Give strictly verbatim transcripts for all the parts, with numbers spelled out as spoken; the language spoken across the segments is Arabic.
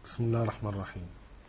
بسم الله الرحمن الرحيم.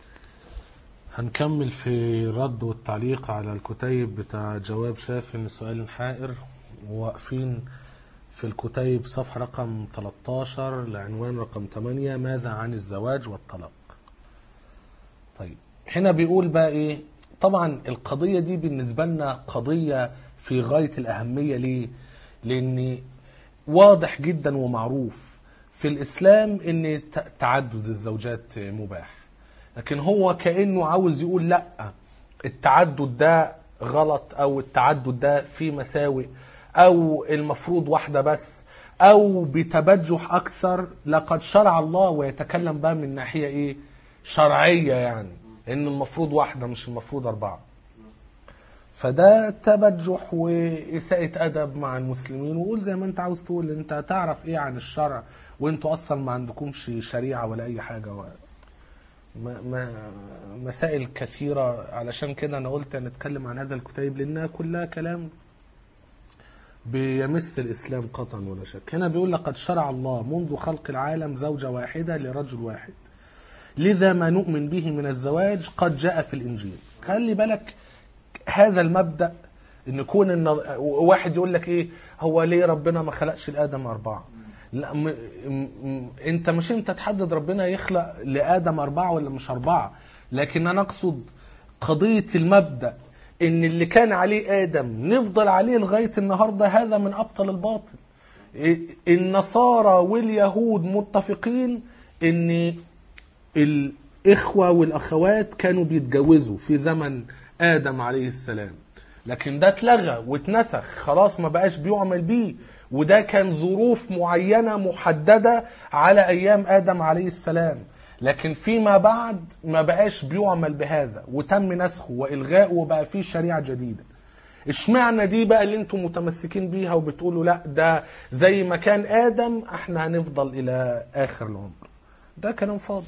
هنكمل في رد والتعليق على الكتيب بتاع جواب شافي لسؤال حائر، وواقفين في الكتيب صفحة رقم ثلاثة عشر لعنوان رقم ثمانية، ماذا عن الزواج والطلاق. طيب هنا بيقول بقى ايه؟ طبعا القضية دي بالنسبة لنا قضية في غاية الأهمية. ليه؟ لأن واضح جدا ومعروف في الإسلام ان تعدد الزوجات مباح، لكن هو كأنه عاوز يقول لا، التعدد ده غلط، او التعدد ده فيه مساوئ، او المفروض واحدة بس، او بتبجح اكثر. لقد شرع الله، ويتكلم بقى من ناحية ايه؟ شرعية، يعني ان المفروض واحدة مش المفروض اربعة. فده تبجح وإساءة أدب مع المسلمين. وقول زي ما انت عاوز تقول، انت تعرف ايه عن الشرع وانتوا اصلا ما عندكمش شريعة ولا اي حاجة. ما ما مسائل كثيرة. علشان كده انا قلت نتكلم عن هذا الكتيب لانها كلها كلام بيمس الاسلام قطعا ولا شك. هنا بيقول لقد شرع الله منذ خلق العالم زوجة واحدة لرجل واحد، لذا ما نؤمن به من الزواج قد جاء في الانجيل. خلي بالك هذا المبدأ، ان يكون إن واحد يقول لك ايه، هو ليه ربنا ما خلقش الادم اربعة؟ لا م... م... انت مش انت تحدد ربنا يخلق لآدم اربعة ولا مش اربعة، لكن انا اقصد قضية المبدأ ان اللي كان عليه ادم نفضل عليه لغاية النهاردة. هذا من ابطل الباطل. النصارى واليهود متفقين ان الاخوة والاخوات كانوا بيتجوزوا في زمن آدم عليه السلام، لكن ده اتلغى واتنسخ خلاص، ما بقاش بيعمل بيه. وده كان ظروف معينة محددة على أيام آدم عليه السلام، لكن فيما بعد ما بقاش بيعمل بهذا وتم نسخه وإلغاءه وبقى فيه شريعة جديدة. اشمعنى دي بقى اللي انتم متمسكين بيها وبتقولوا لا ده زي ما كان آدم احنا هنفضل إلى آخر العمر؟ ده كلام فاضي.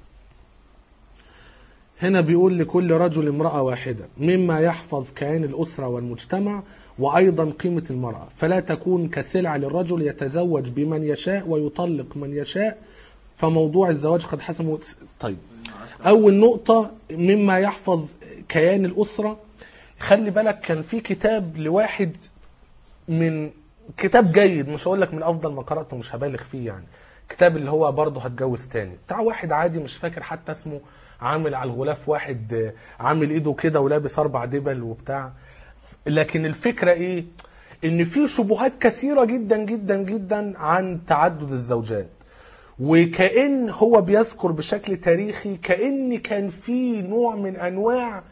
هنا بيقول لكل رجل امرأة واحدة مما يحفظ كيان الأسرة والمجتمع، وأيضا قيمة المرأة، فلا تكون كسلعة للرجل يتزوج بمن يشاء ويطلق من يشاء، فموضوع الزواج قد حسمه. طيب أول نقطة مما يحفظ كيان الأسرة. خلي بالك كان في كتاب لواحد من كتاب جيد، مش هقول لك من أفضل ما قرأته، مش هبالغ فيه يعني، كتاب اللي هو برضه هتجوز تاني بتاع واحد عادي مش فاكر حتى اسمه، عامل على الغلاف واحد عامل ايده كده ولابس اربع دبل وبتاع. لكن الفكرة ايه؟ ان في شبهات كثيرة جدا جدا جدا عن تعدد الزوجات، وكأن هو بيذكر بشكل تاريخي كأن كان في نوع من انواع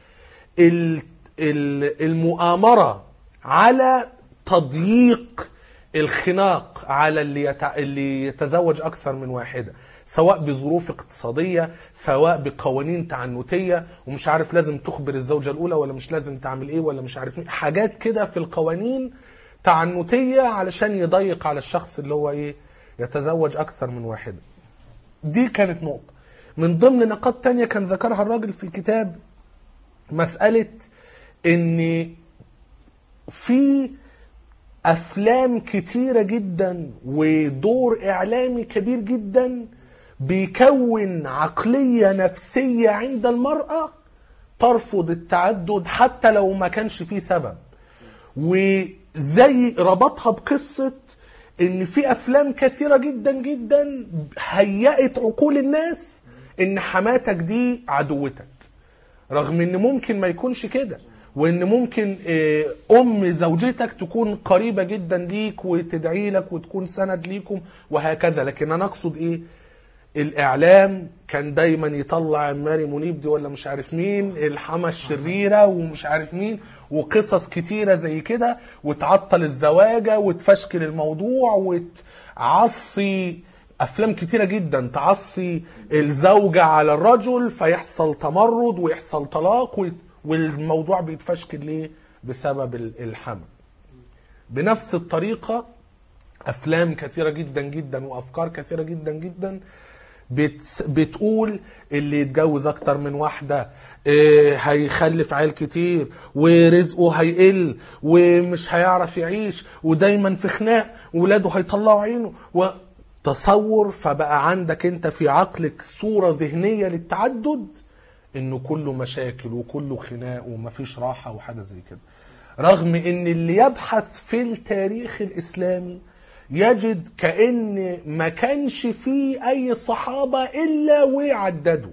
المؤامرة على تضييق الخناق على اللي يتزوج اكثر من واحدة، سواء بظروف اقتصادية، سواء بقوانين تعنتية، ومش عارف لازم تخبر الزوجة الأولى ولا مش لازم تعمل إيه ولا مش عارف مين، حاجات كده في القوانين تعنتية علشان يضيق على الشخص اللي هو إيه يتزوج أكثر من واحدة. دي كانت نقطة. من ضمن نقاط تانية كان ذكرها الراجل في الكتاب مسألة إن في أفلام كتيرة جدا ودور إعلامي كبير جدا بيكون عقلية نفسية عند المرأة ترفض التعدد حتى لو ما كانش فيه سبب. وزي ربطها بقصة ان في افلام كثيرة جدا جدا هيأت عقول الناس ان حماتك دي عدوتك، رغم ان ممكن ما يكونش كده، وان ممكن ام زوجتك تكون قريبة جدا ليك وتدعي لك وتكون سند ليكم وهكذا. لكن انا اقصد ايه؟ الاعلام كان دايما يطلع ماري منيب دي ولا مش عارف مين الحما الشريرة ومش عارف مين وقصص كتيرة زي كده، وتعطل الزواجة وتفشكل الموضوع وتعصي افلام كتيرة جدا تعصي الزوجة على الرجل، فيحصل تمرد ويحصل طلاق والموضوع بيتفشكل ليه؟ بسبب الحمل. بنفس الطريقة افلام كثيرة جدا جدا وافكار كثيرة جدا جدا بت بتقول اللي يتجوز اكتر من واحدة اه هيخلف عيال كتير ورزقه هيقل ومش هيعرف يعيش ودايما في خناق وولاده هيطلعوا عينه و... تصور، فبقى عندك انت في عقلك صورة ذهنية للتعدد انه كله مشاكل وكله خناق ومفيش راحة وحاجة زي كده. رغم ان اللي يبحث في التاريخ الاسلامي يجد كأن ما كانش فيه اي صحابة الا وعددوا،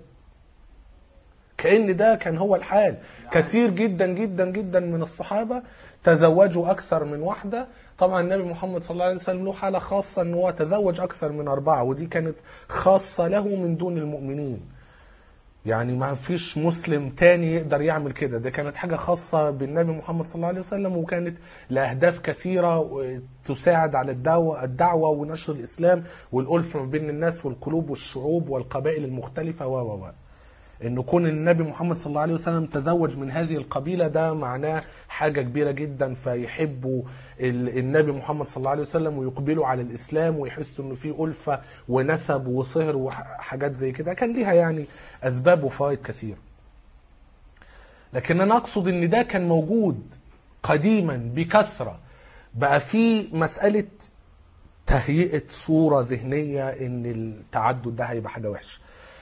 كأن ده كان هو الحال. كثير جدا جدا جدا من الصحابة تزوجوا اكثر من واحدة. طبعا النبي محمد صلى الله عليه وسلم له حالة خاصة ان هو تزوج اكثر من اربعة، ودي كانت خاصة له من دون المؤمنين. يعني ما فيش مسلم تاني يقدر يعمل كده، ده كانت حاجة خاصة بالنبي محمد صلى الله عليه وسلم، وكانت لأهداف كثيرة تساعد على الدعوة, الدعوة ونشر الإسلام والألفة ما بين الناس والقلوب والشعوب والقبائل المختلفة و و و إنه كون النبي محمد صلى الله عليه وسلم تزوج من هذه القبيلة ده معناه حاجة كبيرة جدا، فيحبوا النبي محمد صلى الله عليه وسلم ويقبلوا على الإسلام ويحسوا إنه في ألفة ونسب وصهر وحاجات زي كده. كان ليها يعني أسباب وفوائد كثيرة. لكن أنا أقصد إن ده كان موجود قديما بكثرة. بقى في مسألة تهيئة صورة ذهنية إن التعدد ده هيبقى حاجة وحشة.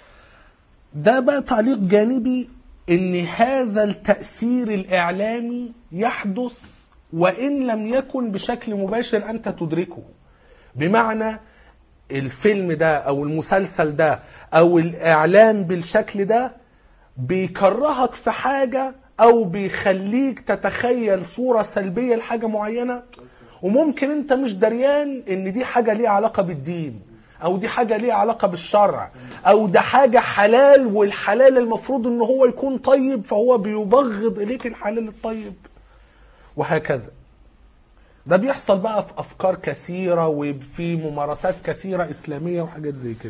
ده بقى تعليق جانبي، ان هذا التأثير الاعلامي يحدث وان لم يكن بشكل مباشر انت تدركه. بمعنى الفيلم ده او المسلسل ده او الاعلام بالشكل ده بيكرهك في حاجة او بيخليك تتخيل صورة سلبية لحاجة معينة، وممكن انت مش دريان ان دي حاجة ليها علاقة بالدين او دي حاجة ليها علاقة بالشرع او ده حاجة حلال، والحلال المفروض ان هو يكون طيب فهو بيبغض اليك الحلال الطيب وهكذا. ده بيحصل بقى في افكار كثيرة وفي ممارسات كثيرة اسلامية وحاجات زي كده.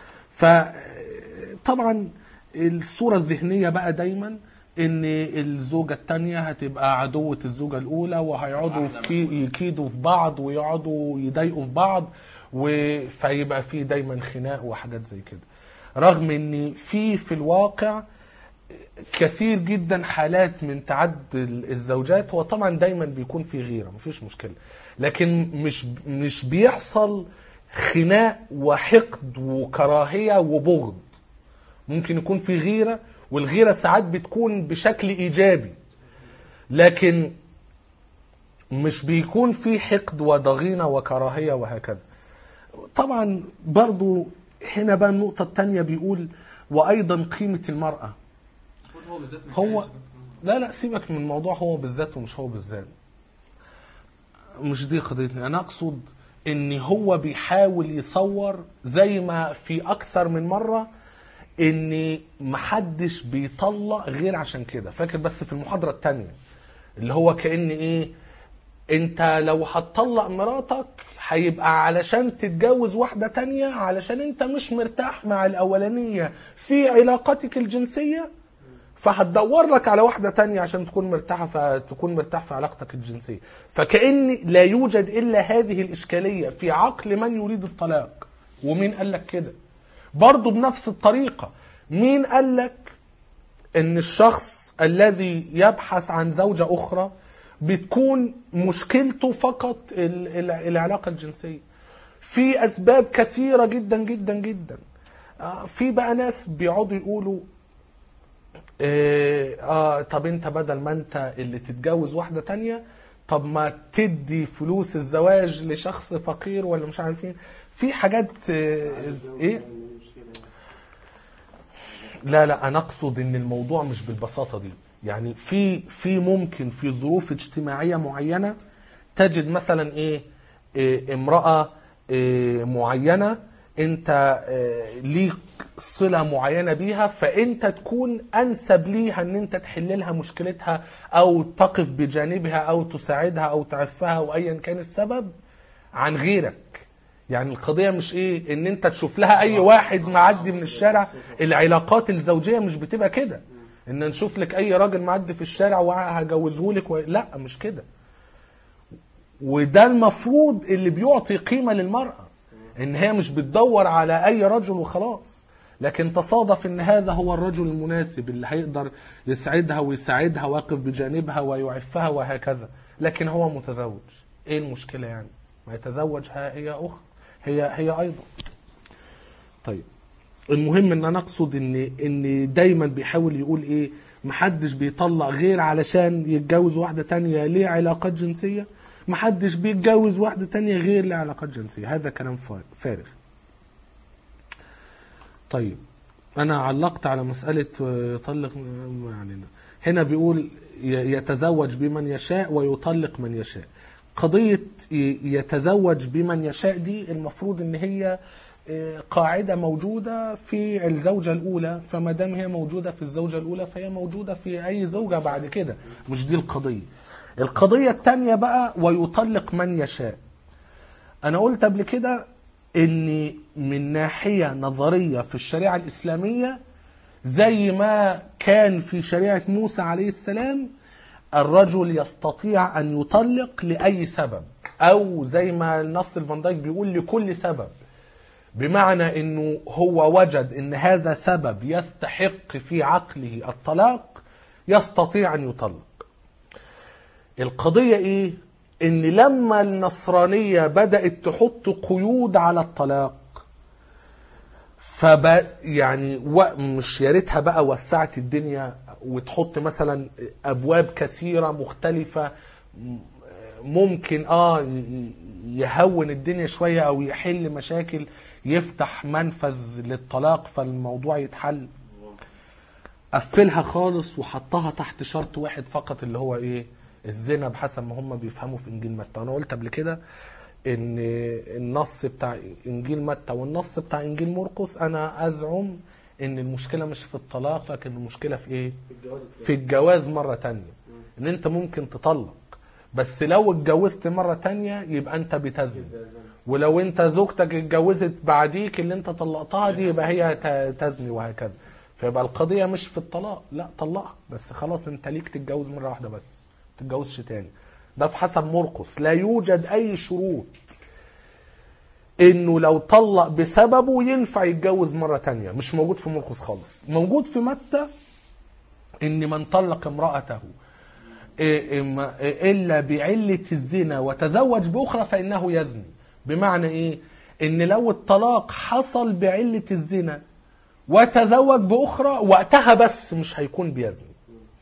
فطبعا الصورة الذهنية بقى دايما ان الزوجة التانية هتبقى عدوة الزوجة الاولى، وهيقعدوا يكيدوا في بعض ويقعدوا يضايقوا في بعض، فيبقى في دايما خناق وحاجات زي كده. رغم ان في في الواقع كثير جدا حالات من تعدد الزوجات، هو طبعا دايما بيكون في غيرة مفيش مشكلة، لكن مش مش بيحصل خناق وحقد وكراهية وبغض. ممكن يكون في غيرة، والغيرة ساعات بتكون بشكل ايجابي، لكن مش بيكون في حقد وضغينة وكراهية وهكذا. طبعا برضو هنا بقى النقطة التانية بيقول وأيضا قيمة المرأة. هو لا لا سيبك من الموضوع هو بالذات ومش هو بالذات، مش دي قضيتنا. أنا أقصد إن هو بيحاول يصور زي ما في أكثر من مرة إن محدش بيطلق غير عشان كده. فاكر بس في المحاضرة التانية اللي هو كأن إيه، أنت لو هتطلق مراتك هيبقى علشان تتجوز واحدة تانية علشان انت مش مرتاح مع الاولانية في علاقتك الجنسية، فهتدور لك على واحدة تانية عشان تكون مرتاحة فتكون مرتاح في علاقتك الجنسية. فكأن لا يوجد الا هذه الاشكالية في عقل من يريد الطلاق. ومين قال لك كده؟ برضو بنفس الطريقة، مين قال لك ان الشخص الذي يبحث عن زوجة اخرى بتكون مشكلته فقط العلاقة الجنسية؟ في أسباب كثيرة جدا جدا جدا. في بقى ناس بيقعدوا يقولوا آه, آه طب انت بدل ما انت اللي تتجوز واحدة تانية، طب ما تدي فلوس الزواج لشخص فقير ولا مش عارفين. في حاجات آه ايه لا لا انا اقصد ان الموضوع مش بالبساطة دي. يعني في في ممكن في ظروف اجتماعية معينة تجد مثلا ايه, إيه امرأة إيه معينة انت إيه ليك صلة معينة بيها، فانت تكون انسب ليها ان انت تحل لها مشكلتها او تقف بجانبها او تساعدها او تعفها او ايا كان السبب عن غيرك. يعني القضية مش ايه ان انت تشوف لها اي واحد معدي من الشارع. العلاقات الزوجية مش بتبقى كده ان نشوف لك اي راجل معدي في الشارع وهجوزه لك و... لا مش كده. وده المفروض اللي بيعطي قيمة للمرأة، ان هي مش بتدور على اي رجل وخلاص، لكن تصادف ان هذا هو الرجل المناسب اللي هيقدر يسعدها ويساعدها ويقف بجانبها ويعفها وهكذا. لكن هو متزوج، ايه المشكلة يعني؟ ما يتزوجها هي اخرى. هي هي ايضا. طيب المهم ان انا اقصد ان ان دايما بيحاول يقول ايه، محدش بيطلق غير علشان يتجوز واحده تانية ليه علاقات جنسيه، محدش بيتجوز واحده تانية غير لعلاقات جنسيه. هذا كلام فارغ. طيب انا علقت على مساله يطلق يعني هنا بيقول يتزوج بمن يشاء ويطلق من يشاء. قضيه يتزوج بمن يشاء دي المفروض ان هي قاعدة موجودة في الزوجة الأولى، فما دام هي موجودة في الزوجة الأولى فهي موجودة في أي زوجة بعد كده. مش دي القضية. القضية الثانية بقى ويطلق من يشاء. أنا قلت قبل كده إن من ناحية نظرية في الشريعة الإسلامية زي ما كان في شريعة موسى عليه السلام الرجل يستطيع أن يطلق لأي سبب، أو زي ما النص الفان دايك بيقول لكل سبب، بمعنى انه هو وجد ان هذا سبب يستحق في عقله الطلاق يستطيع ان يطلق. القضية ايه؟ ان لما النصرانية بدأت تحط قيود على الطلاق فب يعني مش يا ريتها بقى وسعت الدنيا وتحط مثلا ابواب كثيرة مختلفة ممكن اه يهون الدنيا شوية او يحل مشاكل، يفتح منفذ للطلاق فالموضوع يتحل. قفلها خالص وحطها تحت شرط واحد فقط اللي هو ايه؟ الزنا، بحسب ما هم بيفهموا في انجيل متى. انا قلت قبل كده ان النص بتاع انجيل متى والنص بتاع انجيل مرقس انا ازعم ان المشكلة مش في الطلاق، لكن المشكلة في ايه؟ في الجواز مرة تانية. ان انت ممكن تطلق بس لو اتجوزت مرة تانية يبقى انت بتزني، ولو انت زوجتك اتجوزت بعديك اللي انت طلقتها دي يبقى هي تزني، وهكذا. فيبقى القضية مش في الطلاق، لا طلقها بس خلاص انت ليك تتجوز مرة واحدة بس، ما تتجوزش تاني. ده في حسب مرقس. لا يوجد اي شروط انه لو طلق بسببه ينفع يتجوز مرة تانية، مش موجود في مرقس خالص. موجود في متى ان من طلق امرأته الا بعلة الزنا وتزوج باخرى فانه يزني. بمعنى ايه؟ ان لو الطلاق حصل بعلة الزنا وتزوج باخرى وقتها بس مش هيكون بيزني،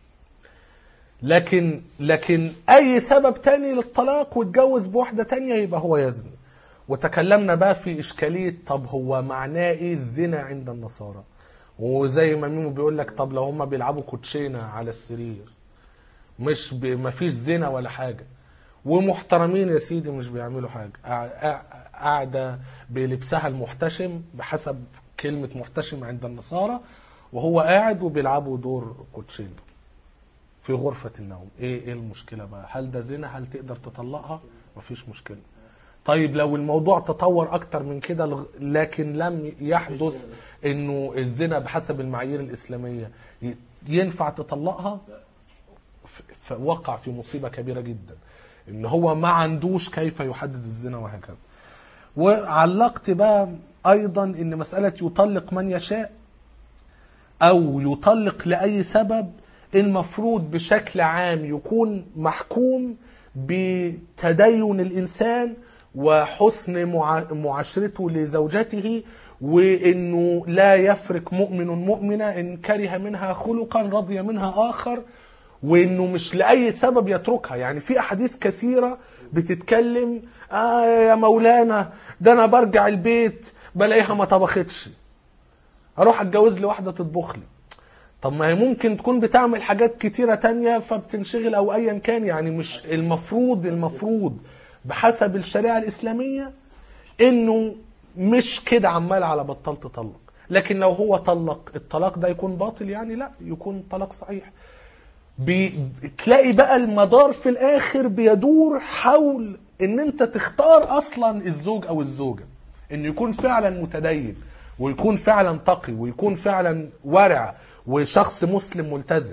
لكن لكن اي سبب تاني للطلاق واتجوز بواحدة تانية يبقى هو يزني. وتكلمنا بقى في اشكالية طب هو معناه ايه الزنا عند النصارى، وزي ما ميمو بيقول لك طب لو هم بيلعبوا كوتشينة على السرير مش ب... مفيش زنا ولا حاجة، ومحترمين يا سيدي مش بيعملوا حاجة، قاعدة بلبسها المحتشم بحسب كلمة محتشم عند النصارى، وهو قاعد وبيلعبوا دور كوتشين في غرفة النوم. ايه ايه المشكلة بقى؟ هل ده زنا؟ هل تقدر تطلقها؟ مفيش مشكلة. طيب لو الموضوع تطور اكتر من كده لكن لم يحدث انه الزنا بحسب المعايير الاسلامية ينفع تطلقها، فوقع في مصيبة كبيرة جدا ان هو ما عندوش كيف يحدد الزنا وهكذا. وعلقت بقى ايضا ان مسألة يطلق من يشاء او يطلق لأي سبب المفروض بشكل عام يكون محكوم بتدين الانسان وحسن معاشرته لزوجته، وانه لا يفرق مؤمن مؤمنة ان كره منها خلقا رضي منها اخر، وانه مش لاي سبب يتركها. يعني في احاديث كثيرة بتتكلم اه يا مولانا ده انا برجع البيت بلاقيها ما طبختش، اروح اتجوز لي واحدة تطبخ لي. طب ما هي ممكن تكون بتعمل حاجات كتيرة تانية فبتنشغل او ايا كان. يعني مش المفروض المفروض بحسب الشريعة الاسلامية انه مش كده عمال على بطال تطلق. لكن لو هو طلق الطلاق ده يكون باطل؟ يعني لا، يكون طلاق صحيح. بتلاقي بقى المدار في الاخر بيدور حول ان انت تختار اصلا الزوج او الزوجة، ان يكون فعلا متدين ويكون فعلا تقي ويكون فعلا ورع وشخص مسلم ملتزم.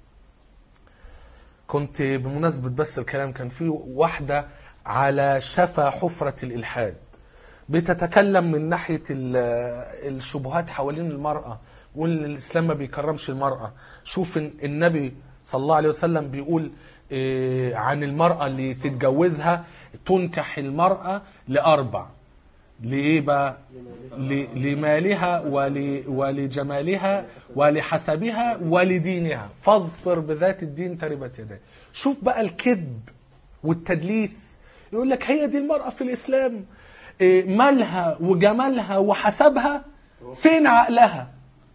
كنت بمناسبة بس الكلام كان في واحدة على شفا حفرة الإلحاد بتتكلم من ناحية الشبهات حوالين المرأة، والإسلام ما بيكرمش المرأة. شوف النبي صلى الله عليه وسلم بيقول عن المرأة اللي تتجوزها تنكح المرأة لأربع: لإيه بقى؟ لمالها ول... ولجمالها ولحسبها ولدينها، فاظفر بذات الدين تربت يديه. شوف بقى الكذب والتدليس، يقول لك هي دي المرأة في الإسلام، مالها وجمالها وحسبها، فين عقلها؟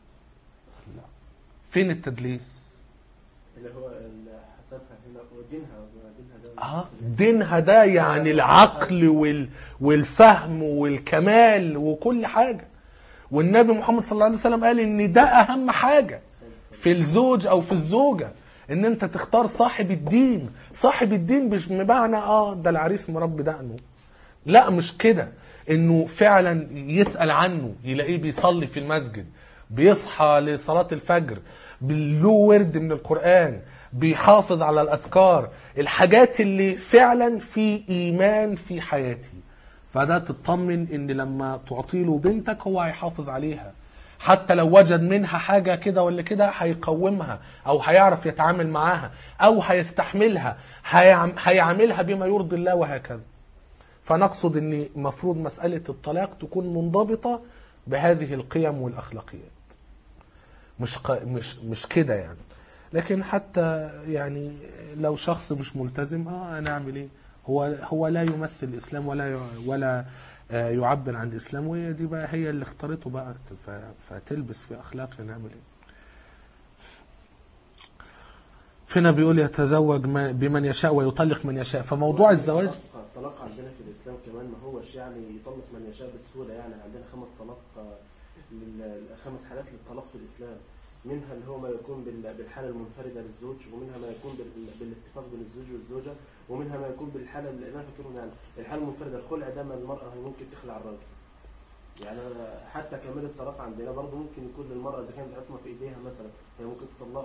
فين التدليس؟ اللي هو حسبها هنا ودينها ده اه دينها ده يعني العقل وال... والفهم والكمال وكل حاجة. والنبي محمد صلى الله عليه وسلم قال ان ده اهم حاجة في الزوج او في الزوجة، ان انت تختار صاحب الدين. صاحب الدين مش بمعنى اه ده العريس مربي دقنه، لا مش كده، انه فعلا يسأل عنه يلاقيه بيصلي في المسجد، بيصحى لصلاة الفجر، له ورد من القرآن، بيحافظ على الأذكار، الحاجات اللي فعلا في إيمان في حياتي. فده تطمن ان لما تعطيله بنتك هو هيحافظ عليها، حتى لو وجد منها حاجة كده ولا كده هيقومها، او هيعرف يتعامل معاها، او هيستحملها، هيعاملها بما يرضي الله وهكذا. فنقصد ان مفروض مسألة الطلاق تكون منضبطة بهذه القيم والأخلاقيات، مش ق... مش مش كده يعني. لكن حتى يعني لو شخص مش ملتزم اه هنعمل ايه؟ هو هو لا يمثل الاسلام ولا ولا يعبر عن الاسلام، وهي دي بقى هي اللي اختارته بقى، فتلبس في اخلاقنا، نعمل ايه؟ فينا بيقول يتزوج بمن يشاء ويطلق من يشاء. فموضوع الزواج الطلاق عندنا في الاسلام كمان ما هوش يعني يطلق من يشاء بسهوله، يعني عندنا خمس طلاق، خمس حالات للطلاق في الاسلام، منها اللي هو ما يكون بالحاله المنفرده للزوج، ومنها ما يكون بالاتفاق بين الزوج والزوجه، ومنها ما يكون بالحاله اللي انا فاكرهم يعني الحاله المنفرده الخلع ده ما المراه ممكن تخلع الراجل. يعني حتى كمان الطلاق عندنا برضه ممكن يكون للمراه اذا كانت العصمه في ايديها مثلا هي ممكن تطلقه.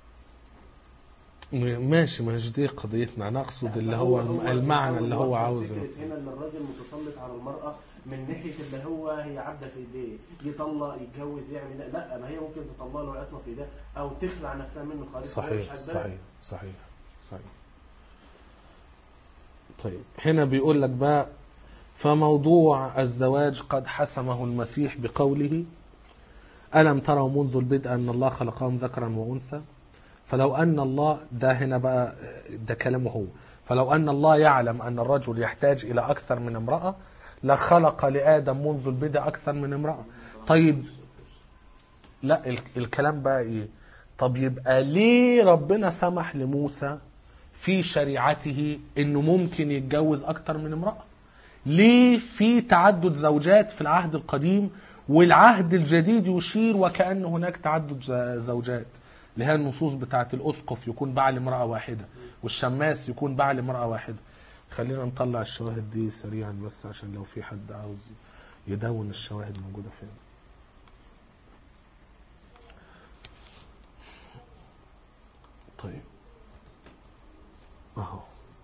ماشي، مش دي قضيتنا، نقصد اللي هو, هو المعنى اللي هو عاوزه. هنا ان الراجل متسلط على المراه من ناحيه اللي هو هي عبده في ايديه، يطلق يتجوز يعمل لا, لا ما هي ممكن تطلق له العصمه في ايديها او تخلع نفسها منه خالص. صحيح صحيح صحيح صحيح. طيب هنا بيقول لك بقى فموضوع الزواج قد حسمه المسيح بقوله ألم تروا منذ البدء أن الله خلقهم ذكرا وأنثى. فلو أن الله ده هنا بقى ده كلامه هو، فلو أن الله يعلم أن الرجل يحتاج إلى أكثر من امرأة لخلق لآدم منذ البدء أكثر من امرأة. طيب لا الكلام بقى إيه؟ طب يبقى ليه ربنا سمح لموسى في شريعته إنه ممكن يتجوز أكثر من امرأة؟ ليه في تعدد زوجات في العهد القديم والعهد الجديد يشير وكأن هناك تعدد زوجات؟ اللي هي النصوص بتاعت الأسقف يكون بعل امرأة واحدة والشماس يكون بعل امرأة واحدة. خلينا نطلع الشواهد دي سريعا بس عشان لو في حد عاوز يدون الشواهد موجودة فين. طيب اهو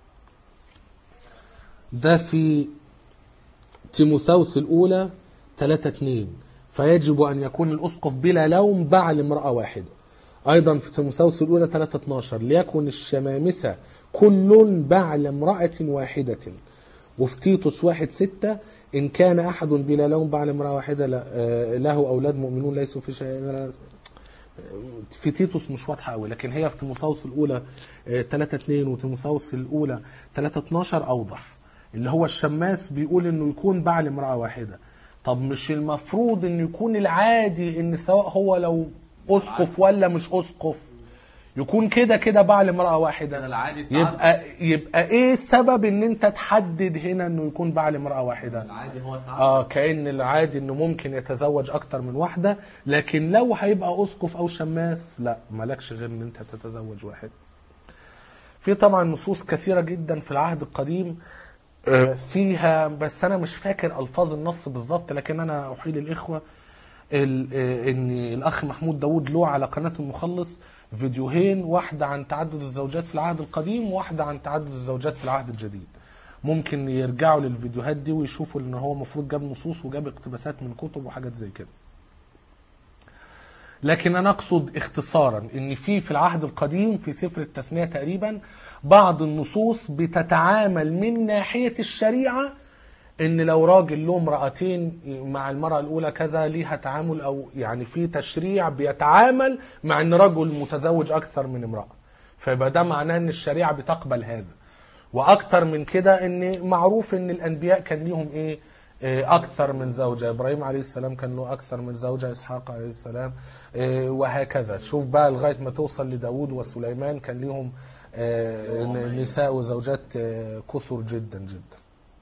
ده في تيموثاوس الأولى ثلاثة اثنين، فيجب أن يكون الأسقف بلا لوم بعل امرأة واحدة. أيضا في تيموثاوس الأولى ثلاثة اثناشر ليكن الشمامسة كل بعل امرأة واحدة. وفي تيتوس واحد ستة إن كان أحد بلا لوم بعل امرأة واحدة له أولاد مؤمنون ليسوا في شيء. في تيتوس مش واضحة قوي، لكن هي في تيموثاوس الأولى ثلاثة اثنين وتيموثاوس الأولى ثلاثة اثناشر أوضح، اللي هو الشماس بيقول إنه يكون بعل امرأة واحدة. طب مش المفروض إنه يكون العادي إن سواء هو لو أسقف ولا مش أسقف يكون كده كده بعل امرأة واحدة؟ يبقى يبقى ايه السبب ان انت تحدد هنا انه يكون بعل امرأة واحدة؟ العادي هو اه كأن العادي انه ممكن يتزوج اكتر من واحدة، لكن لو هيبقى أسقف او شماس لا مالكش غير ان انت تتزوج واحد. في طبعا نصوص كثيرة جدا في العهد القديم فيها، بس انا مش فاكر الفاظ النص بالظبط، لكن انا احيل الاخوة ان الاخ محمود داود له على قناة المخلص فيديوهين، واحدة عن تعدد الزوجات في العهد القديم وواحدة عن تعدد الزوجات في العهد الجديد. ممكن يرجعوا للفيديوهات دي ويشوفوا ان هو مفروض جاب نصوص وجاب اقتباسات من كتب وحاجات زي كده. لكن انا اقصد اختصارا ان في في العهد القديم في سفر التثنية تقريبا بعض النصوص بتتعامل من ناحية الشريعة ان لو راجل له امرأتين مع المرأة الاولى كذا ليها تعامل، او يعني في تشريع بيتعامل مع ان رجل متزوج اكثر من امرأة، فيبقى ده معناه ان الشريعة بتقبل هذا. واكتر من كده ان معروف ان الانبياء كان ليهم ايه اكثر من زوجة. ابراهيم عليه السلام كان له اكثر من زوجة، اسحاق عليه السلام وهكذا. شوف بقى لغاية ما توصل لداود وسليمان كان ليهم نساء وزوجات كثر جدا جدا.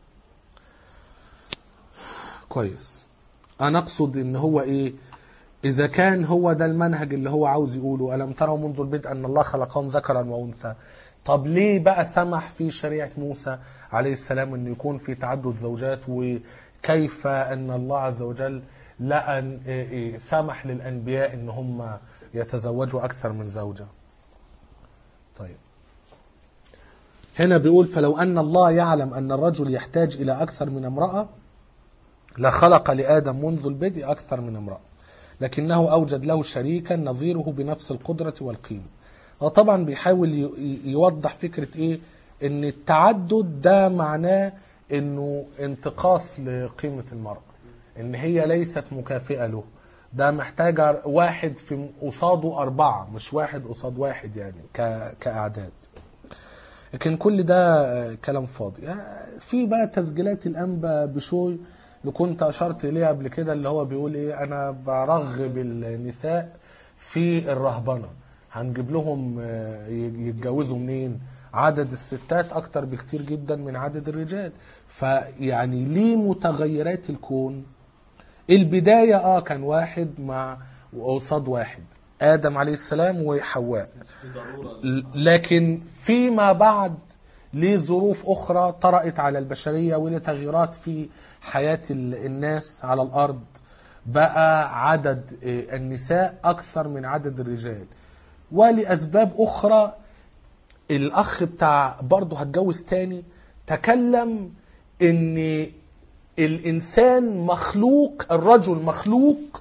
كويس. انا اقصد ان هو ايه، اذا كان هو ده المنهج اللي هو عاوز يقوله، الم تروا منذ البدء ان الله خلقهم ذكرا وانثى، طب ليه بقى سمح في شريعة موسى عليه السلام انه يكون في تعدد زوجات؟ وكيف ان الله عز وجل لأن سمح للانبياء ان هم يتزوجوا اكثر من زوجة؟ طيب هنا بيقول فلو ان الله يعلم ان الرجل يحتاج الى اكثر من امرأة لخلق لآدم منذ البدء أكثر من امرأة، لكنه أوجد له شريكا نظيره بنفس القدرة والقيمة. هو طبعا بيحاول يوضح فكرة إيه، إن التعدد ده معناه إنه انتقاص لقيمة المرأة، إن هي ليست مكافئة له، ده محتاجة واحد في قصاده أربعة مش واحد قصاد واحد يعني كأعداد. لكن كل ده كلام فاضي. في بقى تسجيلات الأنبا بشوي اللي كنت أشرت إليه قبل كده، اللي هو بيقول إيه، أنا برغب النساء في الرهبنة، هنجيب لهم يتجوزوا منين؟ عدد الستات أكتر بكتير جدا من عدد الرجال. فيعني ليه متغيرات الكون؟ البداية آه كان واحد مع قصاد واحد، آدم عليه السلام وحواء، لكن فيما بعد ليه ظروف أخرى طرأت على البشرية ولتغييرات في حياة الناس على الأرض، بقى عدد النساء أكثر من عدد الرجال. ولأسباب أخرى الأخ بتاع برضه هتجوز تاني تكلم إن الإنسان مخلوق، الرجل مخلوق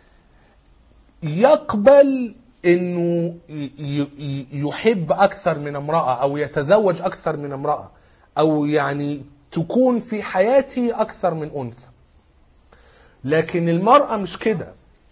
يقبل إنه يحب أكثر من امرأة أو يتزوج أكثر من امرأة، أو يعني تكون في حياته أكثر من أنثى. لكن المرأة مش كده،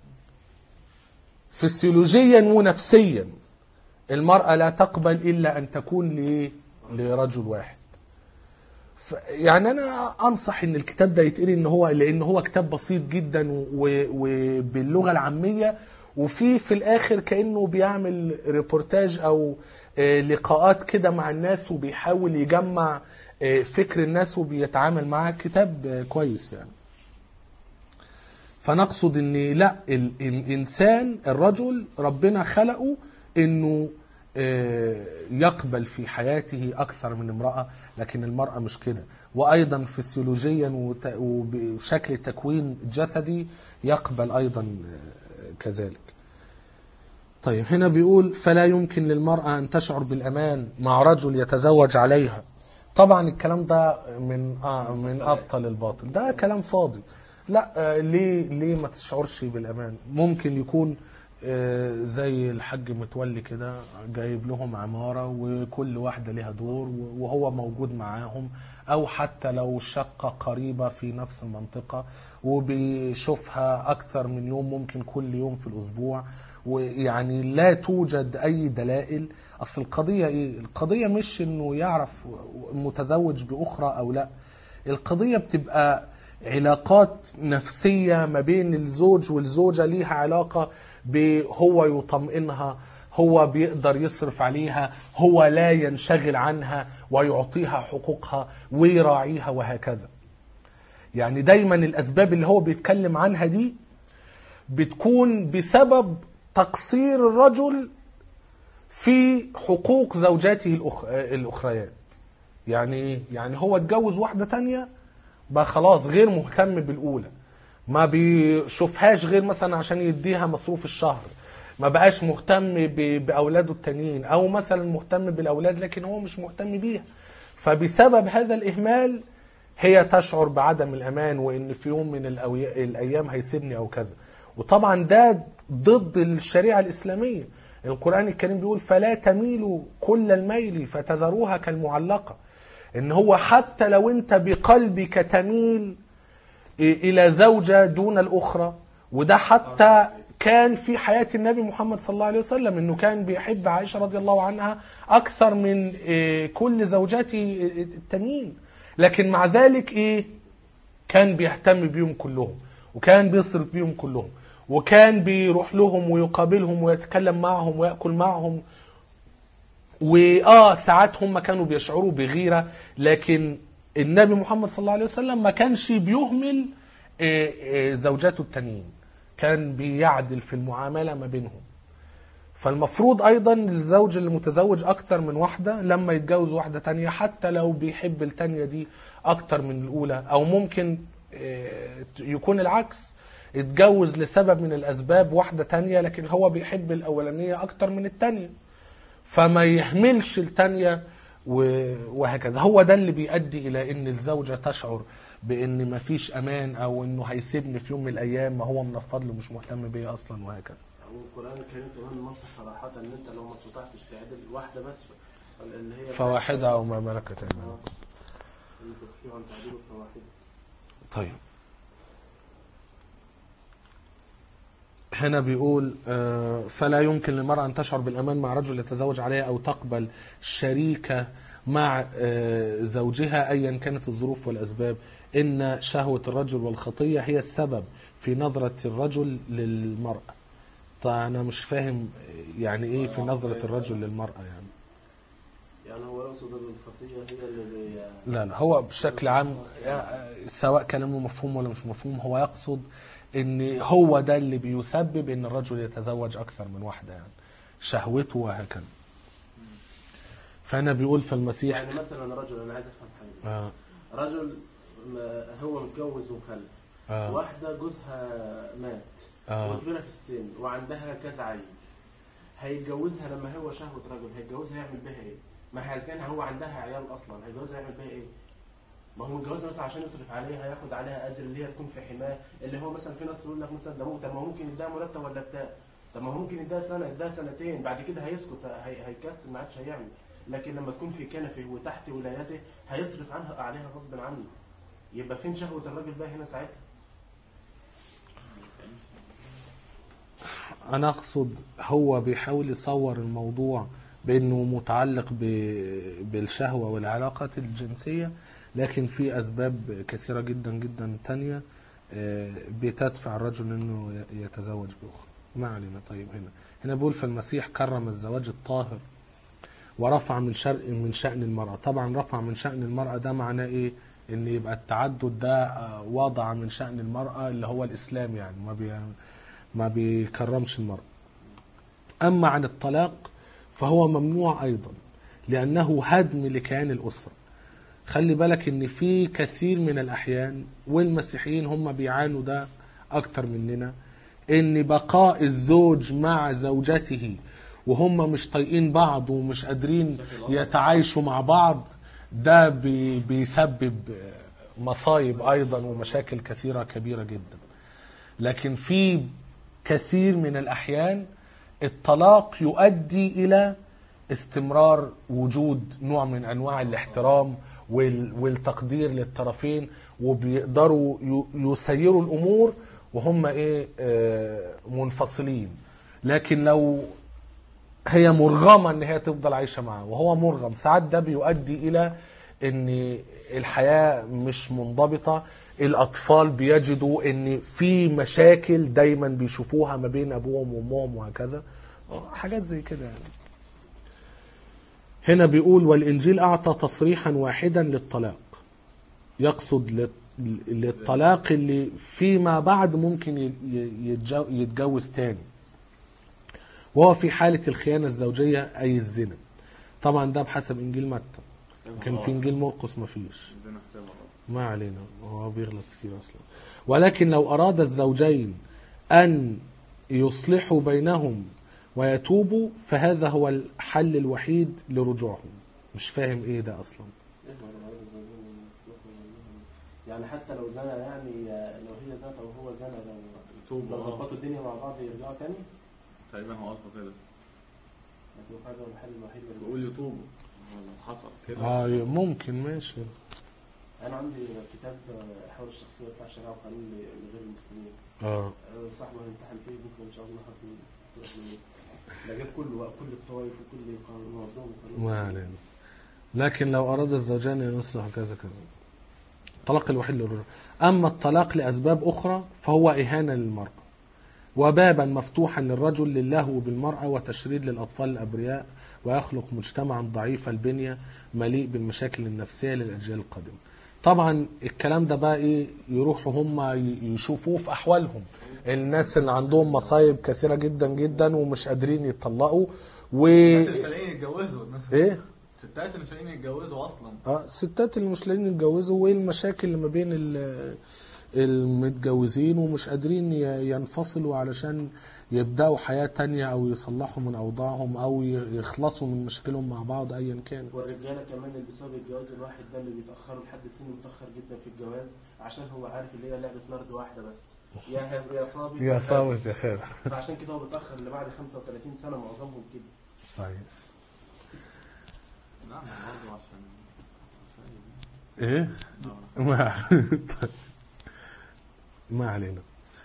فسيولوجيا ونفسيا المرأة لا تقبل إلا أن تكون لرجل واحد. يعني أنا أنصح إن الكتاب ده يتقري، إن هو لأن هو كتاب بسيط جدا وباللغة العامية، وفي في الآخر كأنه بيعمل ريبورتاج أو لقاءات كده مع الناس وبيحاول يجمع فكر الناس وبيتعامل معاه. كتاب كويس يعني. فنقصد ان لا، الانسان الرجل ربنا خلقه انه يقبل في حياته اكثر من امرأة، لكن المرأة مش كده. وايضا فسيولوجيا وشكل تكوين جسدي يقبل ايضا كذلك. طيب هنا بيقول فلا يمكن للمرأة ان تشعر بالامان مع رجل يتزوج عليها. طبعا الكلام ده من آه من ابطل الباطل، ده كلام فاضي. لا آه ليه ليه ما تشعرش بالامان؟ ممكن يكون آه زي الحاج متولي كده جايب لهم عمارة وكل واحدة لها دور وهو موجود معاهم، او حتى لو شقة قريبة في نفس المنطقة وبيشوفها اكثر من يوم، ممكن كل يوم في الاسبوع، ويعني لا توجد اي دلائل. اصل القضية ايه؟ القضية مش انه يعرف متزوج باخرى او لا، القضية بتبقى علاقات نفسية ما بين الزوج والزوجة، ليها علاقة بهو يطمئنها، هو بيقدر يصرف عليها، هو لا ينشغل عنها ويعطيها حقوقها ويراعيها وهكذا. يعني دايما الاسباب اللي هو بيتكلم عنها دي بتكون بسبب تقصير الرجل في حقوق زوجاته الأخ... الأخريات. يعني يعني هو اتجوز واحدة تانية بقى خلاص غير مهتم بالأولى، ما بيشوفهاش غير مثلا عشان يديها مصروف الشهر، ما بقاش مهتم ب... بأولاده التانيين، أو مثلا مهتم بالأولاد لكن هو مش مهتم بيها. فبسبب هذا الإهمال هي تشعر بعدم الأمان، وإن في يوم من الأوي... الأيام هيسيبني أو كذا. وطبعا ده ضد الشريعة الإسلامية. القرآن الكريم بيقول فلا تميلوا كل الميل فتذروها كالمعلقة. ان هو حتى لو انت بقلبك تميل الى زوجة دون الاخرى، وده حتى كان في حياة النبي محمد صلى الله عليه وسلم، انه كان بيحب عائشة رضي الله عنها اكثر من كل زوجات التانيين، لكن مع ذلك ايه كان بيهتم بيهم كلهم، وكان بيصرف بيهم كلهم، وكان بيروح لهم ويقابلهم ويتكلم معهم ويأكل معهم. وآه ساعات هم كانوا بيشعروا بغيرة، لكن النبي محمد صلى الله عليه وسلم ما كانش بيهمل زوجاته التانيين، كان بيعدل في المعاملة ما بينهم. فالمفروض أيضا الزوج اللي متزوج أكتر من واحدة لما يتجوز واحدة تانية، حتى لو بيحب التانية دي أكتر من الأولى، أو ممكن يكون العكس، يتجوز لسبب من الأسباب واحدة تانية لكن هو بيحب الأولانية أكتر من التانية، فما يهملش التانية وهكذا. هو ده اللي بيؤدي إلى أن الزوجة تشعر بأن مفيش أمان، أو أنه هيسيبني في يوم من الأيام، ما هو منفض له مش مهتم بيه أصلا وهكذا. والقرآن الكريم كمان نص صراحة ان انت لو ما استطعتش تعدل واحدة بس اللي هي فواحدة او ما ملكت ايمانكم. تستطيعوا ان تعدلوا فواحدة. طيب هنا بيقول فلا يمكن للمرأة ان تشعر بالامان مع رجل يتزوج عليها او تقبل شريكة مع زوجها ايا كانت الظروف والاسباب، ان شهوة الرجل والخطية هي السبب في نظرة الرجل للمرأة. طيب أنا مش فاهم يعني إيه في نظرة الرجل للمرأة يعني. يعني هو يقصد الخطية هي اللي لا لا هو بشكل عام سواء كلامه مفهوم ولا مش مفهوم، هو يقصد إن هو ده اللي بيسبب إن الرجل يتزوج أكثر من واحدة، يعني شهوته وهكذا. فأنا بيقول في المسيح يعني مثلا رجل، أنا عايز أفهم حاجة. آه. رجل هو متجوز ومخلف، آه. واحدة جوزها مات آه. وكبيرة في السن وعندها كذا عيل، هيتجوزها لما هو شهوة رجل، هيتجوزها يعمل بها ايه؟ ما هيزنها، هو عندها عيال اصلا، هيتجوزها يعمل بها ايه؟ ما هو متجوزها مثلا عشان يصرف عليها، ياخد عليها اجر اللي هي تكون في حماه، اللي هو مثلا في ناس بيقول لك مثلا ده طب ما ممكن يديها مرتب ولا بتاع، طب ما ممكن يديها سنه، يديها سنتين، بعد كده هيسكت، هي... هيكسل، ما عادش هيعمل. لكن لما تكون في كنفه وتحت ولايته هيصرف عنها عليها غصب عنه. يبقى فين شهوة الراجل بقى هنا ساعتها؟ أنا أقصد هو بيحاول يصور الموضوع بأنه متعلق بالشهوة والعلاقات الجنسية، لكن في أسباب كثيرة جدا جدا تانية بتدفع الرجل أنه يتزوج بأخرى. ما علينا. طيب هنا هنا بيقول فالمسيح كرم الزواج الطاهر ورفع من شرق من شأن المرأة. طبعا رفع من شأن المرأة ده معناه إيه؟ إن يبقى التعدد ده وضع من شأن المرأة اللي هو الإسلام، يعني ما بي ما بيكرمش المرأة. أما عن الطلاق فهو ممنوع أيضا لأنه هدم لكيان الأسرة. خلي بالك إن في كثير من الأحيان والمسيحيين هم بيعانوا ده أكتر مننا، إن بقاء الزوج مع زوجته وهم مش طايقين بعض ومش قادرين يتعايشوا مع بعض، ده بي بيسبب مصايب أيضا ومشاكل كثيرة كبيرة جدا. لكن في كثير من الأحيان الطلاق يؤدي إلى استمرار وجود نوع من أنواع الاحترام والتقدير للطرفين، وبيقدروا يسيروا الأمور وهم إيه منفصلين. لكن لو هي مرغمة ان هي تفضل عايشة معه وهو مرغم، ساعات ده بيؤدي الى ان الحياة مش منضبطة، الاطفال بيجدوا ان في مشاكل دايما بيشوفوها ما بين ابوهم وامهم وهكذا، حاجات زي كده يعني. هنا بيقول والانجيل اعطى تصريحا واحدا للطلاق، يقصد للطلاق اللي فيما بعد ممكن يتجوز تاني، وهو في حالة الخيانة الزوجية أي الزنا. طبعا ده بحسب إنجيل متى، كان في إنجيل مرقس ما فيش، ما علينا، هو بيغلط كتير أصلا. ولكن لو أراد الزوجين أن يصلحوا بينهم ويتوبوا فهذا هو الحل الوحيد لرجوعهم. مش فاهم إيه ده أصلا. يعني حتى لو زنا، يعني لو هي زنت أو هو زنا، لو لو ظبطوا الدنيا مع بعض يرجعوا تاني؟ تقريبا هو قصده كده. لكن هذا هو الحل الوحيد. بيقول يتوبوا. حصل كده. اه ممكن ماشي. انا عندي كتاب حول الشخصيه بتاع الشريعه وقانون لغير المسلمين. اه صاحبي هنمتحن فيه بكره ان شاء الله. هاخد ده جاب كله بقى، كل الطوائف وكل قانون وقانون. ما علينا. لكن لو اراد الزوجان ان يصلح كذا كذا. الطلاق الوحيد للرجل. اما الطلاق لاسباب اخرى فهو اهانه للمراه، وبابا مفتوحا للرجل للهو بالمراه وتشريد للاطفال الابرياء، ويخلق مجتمعا ضعيف البنيه مليء بالمشاكل النفسيه للاجيال القادمه. طبعا الكلام ده بقى ايه، يروحوا هم يشوفوه في احوالهم، الناس اللي عندهم مصايب كثيره جدا جدا ومش قادرين يتطلقوا و الناس اللي مش لاقيين يتجوزوا. ايه الستات اللي مش لاقيين يتجوزوا اصلا. اه الستات اللي مش لاقيين يتجوزوا، وايه المشاكل اللي ما بين ال- المتجوزين ومش قادرين ي- ينفصلوا علشان يبداوا حياه تانية او يصلحوا من اوضاعهم او ي- يخلصوا من مشاكلهم مع بعض ايا كان. والرجاله كمان اللي بسبب الجواز الواحد ده اللي بيتاخروا لحد سن متاخر جدا في الجواز، عشان هو عارف اللي هي لعبه نرد واحده بس. يا يا صابت يا صابت يا خير. فعشان كده هو بيتاخر اللي بعد خمسة وثلاثين سنه معظمهم كده. صحيح. لا ما برضه عشان ايه ما ما علينا.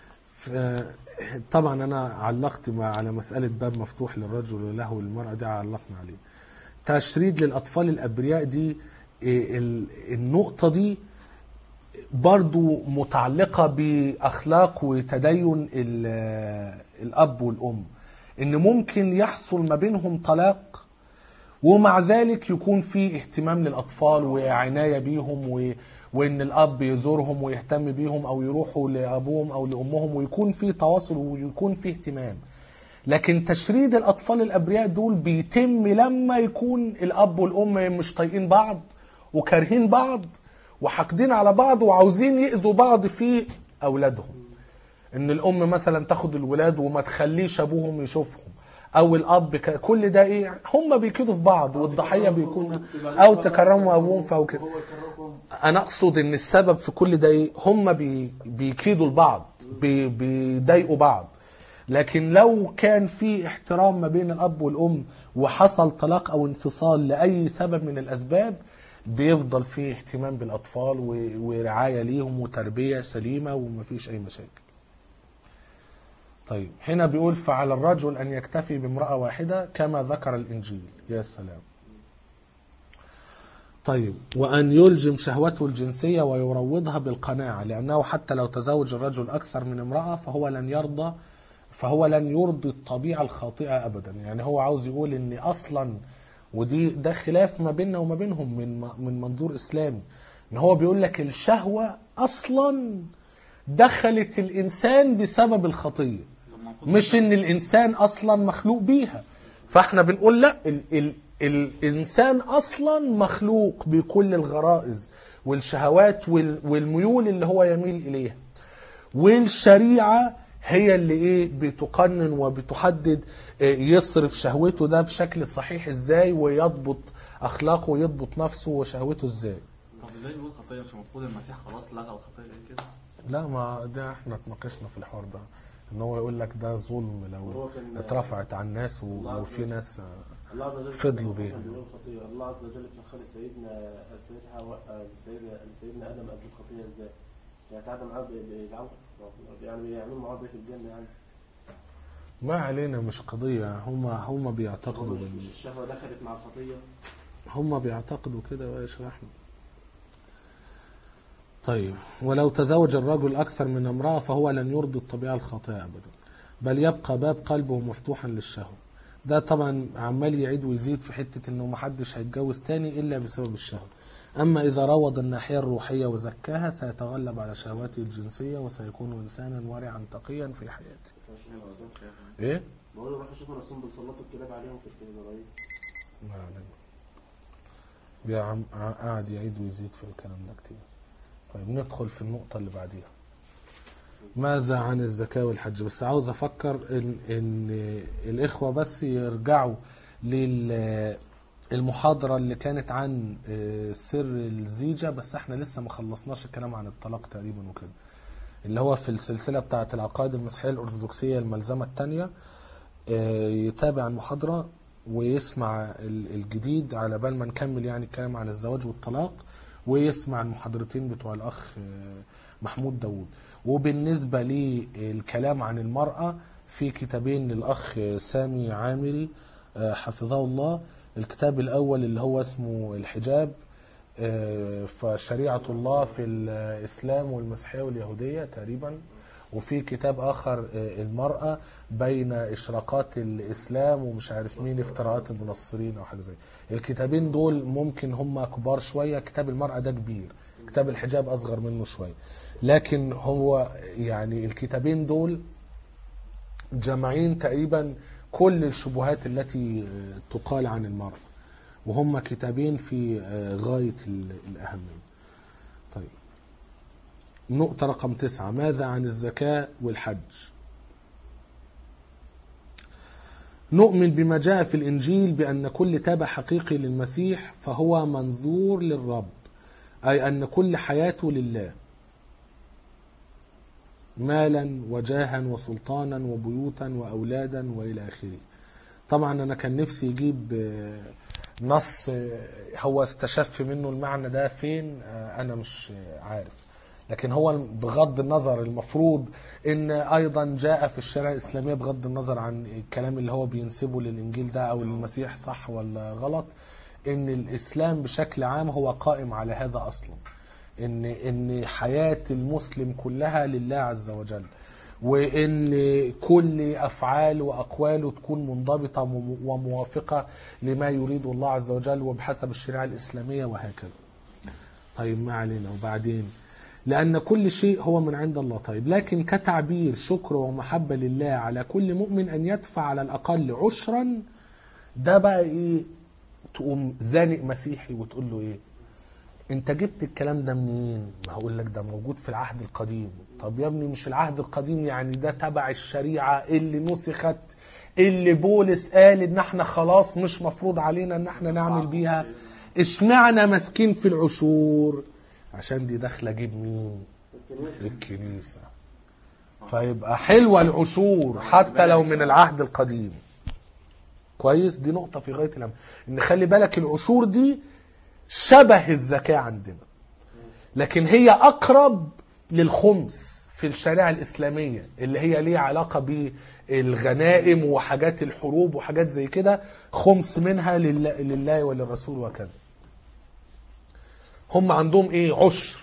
طبعا انا علقت مع على مساله باب مفتوح للرجل وله المراه دي علقنا عليه. تشريد للاطفال الابرياء دي، النقطه دي برضو متعلقه باخلاق وتدين الاب والام، ان ممكن يحصل ما بينهم طلاق ومع ذلك يكون في اهتمام للأطفال وعناية بيهم و... وإن الأب يزورهم ويهتم بيهم أو يروحوا لأبوهم أو لأمهم ويكون في تواصل ويكون في اهتمام. لكن تشريد الأطفال الأبرياء دول بيتم لما يكون الأب والأم مش طايقين بعض وكارهين بعض وحاقدين على بعض وعاوزين يأذوا بعض في أولادهم. إن الأم مثلا تاخد الولاد وما تخليش أبوهم يشوفهم، او الاب ك... كل ده ايه، هم بيكيدوا في بعض والضحيه بيكون او تكرموا ابوهم فاو كده. انا اقصد ان السبب في كل ده ايه، هم بي... بيكيدوا لبعض، بي... بيضايقوا بعض. لكن لو كان في احترام ما بين الاب والام وحصل طلاق او انفصال لاي سبب من الاسباب، بيفضل فيه اهتمام بالاطفال و... ورعايه ليهم وتربيه سليمه ومفيش اي مشاكل. طيب هنا بيقول فعلى الرجل أن يكتفي بامرأة واحدة كما ذكر الإنجيل. يا سلام. طيب وأن يلجم شهوته الجنسية ويروضها بالقناعة، لأنه حتى لو تزوج الرجل أكثر من امرأة فهو لن يرضى فهو لن يرضي الطبيعة الخاطئة أبدا. يعني هو عاوز يقول إن أصلا، ودي ده خلاف ما بيننا وما بينهم من من منظور إسلامي، إن هو بيقول لك الشهوة أصلا دخلت الإنسان بسبب الخطية، مش ان الانسان اصلا مخلوق بيها. فاحنا بنقول لا، ال ال الانسان اصلا مخلوق بكل الغرائز والشهوات والميول اللي هو يميل اليها، والشريعة هي اللي ايه بتقنن وبتحدد يصرف شهوته ده بشكل صحيح ازاي، ويضبط اخلاقه ويضبط نفسه وشهوته ازاي. طب ازاي نقول خطيه؟ مش المفروض المسيح خلاص لغى الخطيه دي كده؟ لا ما ده احنا اتناقشنا في الحوار ده، ان هو يقول لك ده ظلم لو اترفعت عن الناس وفي ناس فضلوا بيها. الله عز وجل في خلق سيدنا سيدنا حواء سيدنا سيدنا ادم قبل الخطيه ازاي؟ يعني تعدى معاه بالعوض، يعني يعملوا معاه في الجنه يعني. ما علينا، مش قضيه. هم هم بيعتقدوا مش الشهوه دخلت مع الخطيه، هم بيعتقدوا كده بقى. اشرحنا. طيب ولو تزوج الرجل أكثر من امرأة فهو لن يرضي الطبيعة الخاطئة أبدا، بل يبقى باب قلبه مفتوحا للشهوة. ده طبعا عمال يعيد ويزيد في حتة انه محدش هيتجوز تاني إلا بسبب الشهوة. أما إذا روض الناحية الروحية وزكاها سيتغلب على شهواته الجنسية وسيكون إنسانا ورعا تقيا في حياته. إيه؟ بقولوا روحوا شوفوا نفسهم بيسلطوا الكلاب عليهم في الكلاب. ما علينا. قاعد يعيد ويزيد في الكلام ده كتير. طيب ندخل في النقطة اللي بعديها. ماذا عن الزكاة والحج؟ بس عاوز أفكر إن, إن الإخوة بس يرجعوا للمحاضرة اللي كانت عن سر الزيجة، بس احنا لسه ما خلصناش الكلام عن الطلاق تقريبا وكده، اللي هو في السلسلة بتاعة العقائد المسيحية الأرثوذكسية الملزمة الثانية. يتابع المحاضرة ويسمع ال- الجديد على بال ما نكمل يعني الكلام عن الزواج والطلاق، ويسمع المحاضرتين بتوع الأخ آه، محمود داوود. وبالنسبة للكلام عن المرأة في كتابين للأخ سامي عامري آه، حفظه الله. الكتاب الأول اللي هو اسمه الحجاب آه، فشريعة الله في الإسلام والمسيحية واليهودية تقريبا. وفي كتاب آخر آه، المرأة بين إشراقات الإسلام ومش عارف مين افتراءات المنصرين أو حاجة زي. الكتابين دول ممكن هم كبار شوية. كتاب المرأة ده كبير، كتاب الحجاب أصغر منه شوية، لكن هو يعني الكتابين دول جمعين تقريبا كل الشبهات التي آه، تقال عن المرأة، وهم كتابين في آه، غاية ال- الأهمية. طيب، نقطة رقم تسعة، ماذا عن الزكاة والحج؟ نؤمن بما جاء في الإنجيل بأن كل تابع حقيقي للمسيح فهو منظور للرب، أي أن كل حياته لله، مالا وجاها وسلطانا وبيوتا وأولادا وإلى آخره. طبعا أنا كان نفسي يجيب آه، نص آه، هو استشف منه المعنى ده فين، آه، أنا مش آه، عارف. لكن هو بغض النظر المفروض ان ايضا جاء في الشريعه الاسلاميه، بغض النظر عن الكلام اللي هو بينسبه للانجيل ده او للمسيح صح ولا غلط، ان الاسلام بشكل عام هو قائم على هذا اصلا، ان ان حياه المسلم كلها لله عز وجل، وان كل افعاله واقواله تكون منضبطه وموافقه لما يريد الله عز وجل وبحسب الشريعه الاسلاميه وهكذا. طيب ما علينا. وبعدين لأن كل شيء هو من عند الله. طيب، لكن كتعبير شكر ومحبة لله على كل مؤمن أن يدفع على الأقل عشرا، ده بقى إيه؟ تقوم زانق مسيحي وتقول له إيه؟ أنت جبت الكلام ده منين؟ ما هقول لك ده موجود في العهد القديم. طب يا ابني مش العهد القديم يعني ده تبع الشريعة اللي نسخت، اللي بولس قال إن احنا خلاص مش مفروض علينا إن احنا نعمل بيها، اشمعنا مسكين في العشور؟ عشان دي داخله جيب مين؟ الكنيسه. فيبقى حلوه العشور حتى لو من العهد القديم. كويس، دي نقطه في غايه الامر، ان خلي بالك العشور دي شبه الزكاه عندنا، لكن هي اقرب للخمس في الشريعه الاسلاميه اللي هي ليها علاقه بالغنائم وحاجات الحروب وحاجات زي كده، خمس منها لله, لله وللرسول وكذا. هم عندهم ايه؟ عشر،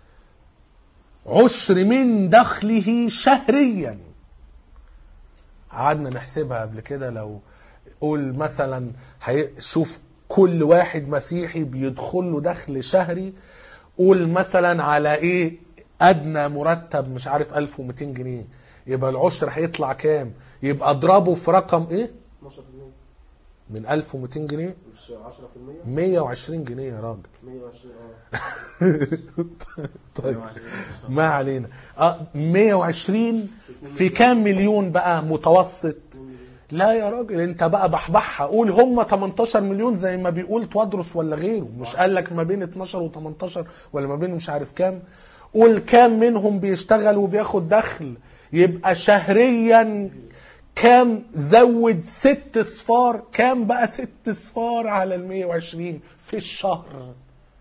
عشر من دخله شهريا. قعدنا نحسبها قبل كده، لو قول مثلا شوف كل واحد مسيحي بيدخل له دخل شهري، قول مثلا على ايه ادنى مرتب مش عارف ألف ومئتين جنيه، يبقى العشر هيطلع كام؟ يبقى اضربه في رقم ايه؟ اثناشر بالمية من ألف ومئتين جنيه، مش عشرة بالمية، مية وعشرين جنيه يا راجل. مية وعشرين. اه طيب ما علينا. اه مية وعشرين في كام مليون بقى متوسط؟ لا يا راجل، انت بقى بحبحها، قول هم تمنتاشر مليون زي ما بيقول توادرس ولا غيره، مش قال لك ما بين اتناشر وتمنتاشر ولا ما بين مش عارف كام؟ قول كام منهم بيشتغل وبياخد دخل، يبقى شهريا كام؟ زود ست صفار، كام بقى ست صفار على المية وعشرين في الشهر؟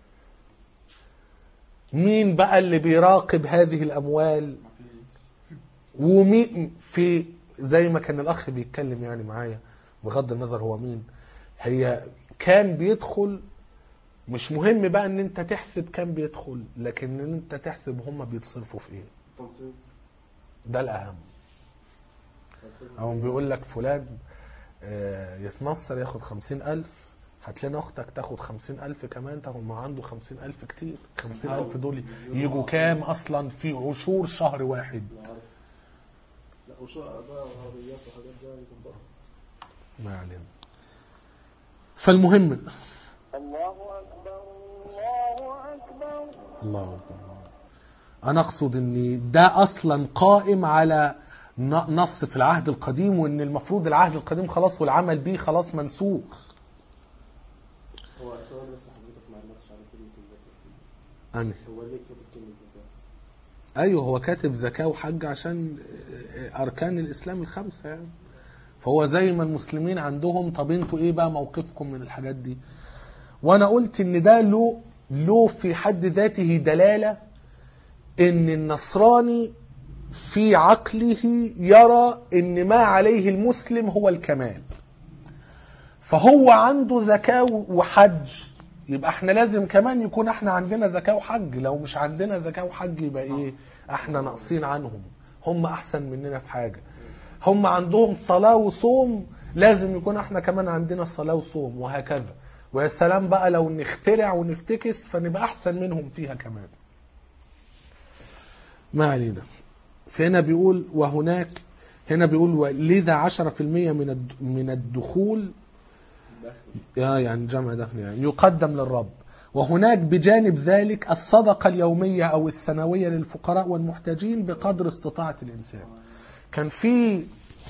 مين بقى اللي بيراقب هذه الأموال؟ ومين في زي ما كان الأخ بيتكلم يعني معايا، بغض النظر هو مين، هي كان بيدخل، مش مهم بقى ان انت تحسب كام بيدخل، لكن ان انت تحسب هم بيتصرفوا في ايه، تنصيب. ده الأهم. أو بيقول لك فلان يتنصر ياخد خمسين ألف، هتلاقي أختك تاخد خمسين ألف كمان، تاخد ما عنده خمسين ألف كتير. خمسين ألف دول يجوا كام أصلا في عشور شهر واحد؟ لا وشو بقى وعربيات وحاجات ده يظبطها. ما علينا. فالمهم الله أكبر الله أكبر الله أكبر، أنا أقصد أن ده أصلا قائم على نص في العهد القديم، وأن المفروض العهد القديم خلاص والعمل به خلاص منسوخ. هو سؤال بس حضرتك ما عرفتش على كلمة الزكاة. أنا هو ليه كتب كلمة زكاة؟ أيوه، هو كاتب زكاة وحج عشان أركان الإسلام الخمسة يعني، فهو زي ما المسلمين عندهم، طب انتوا ايه بقى موقفكم من الحاجات دي؟ وانا قلت ان ده له له في حد ذاته دلالة ان النصراني في عقله يرى ان ما عليه المسلم هو الكمال، فهو عنده زكاة وحج، يبقى احنا لازم كمان يكون احنا عندنا زكاة وحج. لو مش عندنا زكاة وحج يبقى ايه؟ احنا ناقصين عنهم، هم احسن مننا في حاجة. هم عندهم صلاة وصوم، لازم يكون احنا كمان عندنا صلاة وصوم، وهكذا. ويا سلام بقى لو نخترع ونفتكس فنبقى احسن منهم فيها كمان. ما علينا. فهنا بيقول وهناك، هنا بيقول لذا عشرة في المية من من الدخول يعني جمع دخل يعني يقدم للرب. وهناك بجانب ذلك الصدقة اليومية أو السنوية للفقراء والمحتاجين بقدر استطاعة الإنسان. كان في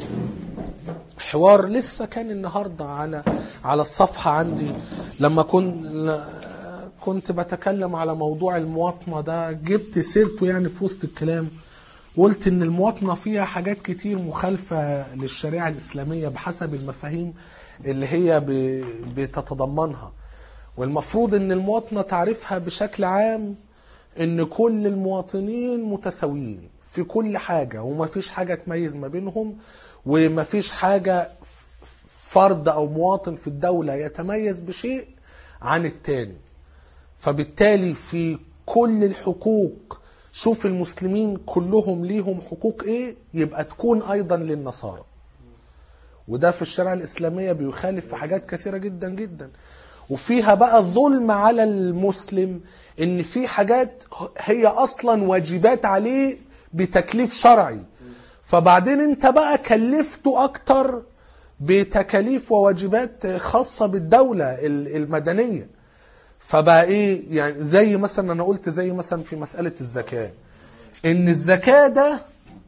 حوار لسه كان النهاردة على على الصفحة عندي، لما كنت كنت بتكلم على موضوع المواطنة ده، جبت سيرته يعني في وسط الكلام، قلت ان المواطنة فيها حاجات كتير مخالفة للشريعة الإسلامية بحسب المفاهيم اللي هي بتتضمنها. والمفروض ان المواطنة تعرفها بشكل عام ان كل المواطنين متساويين في كل حاجة، وما فيش حاجة تميز ما بينهم، وما فيش حاجة فرد او مواطن في الدولة يتميز بشيء عن التاني. فبالتالي في كل الحقوق، شوف المسلمين كلهم ليهم حقوق ايه، يبقى تكون ايضا للنصارى. وده في الشريعة الإسلامية بيخالف في حاجات كثيرة جدا جدا. وفيها بقى الظلم على المسلم، ان في حاجات هي اصلا واجبات عليه بتكليف شرعي، فبعدين انت بقى كلفته اكتر بتكاليف وواجبات خاصة بالدولة المدنية. فبقى ايه يعني، زي مثلا انا قلت زي مثلا في مسألة الزكاة، ان الزكاة ده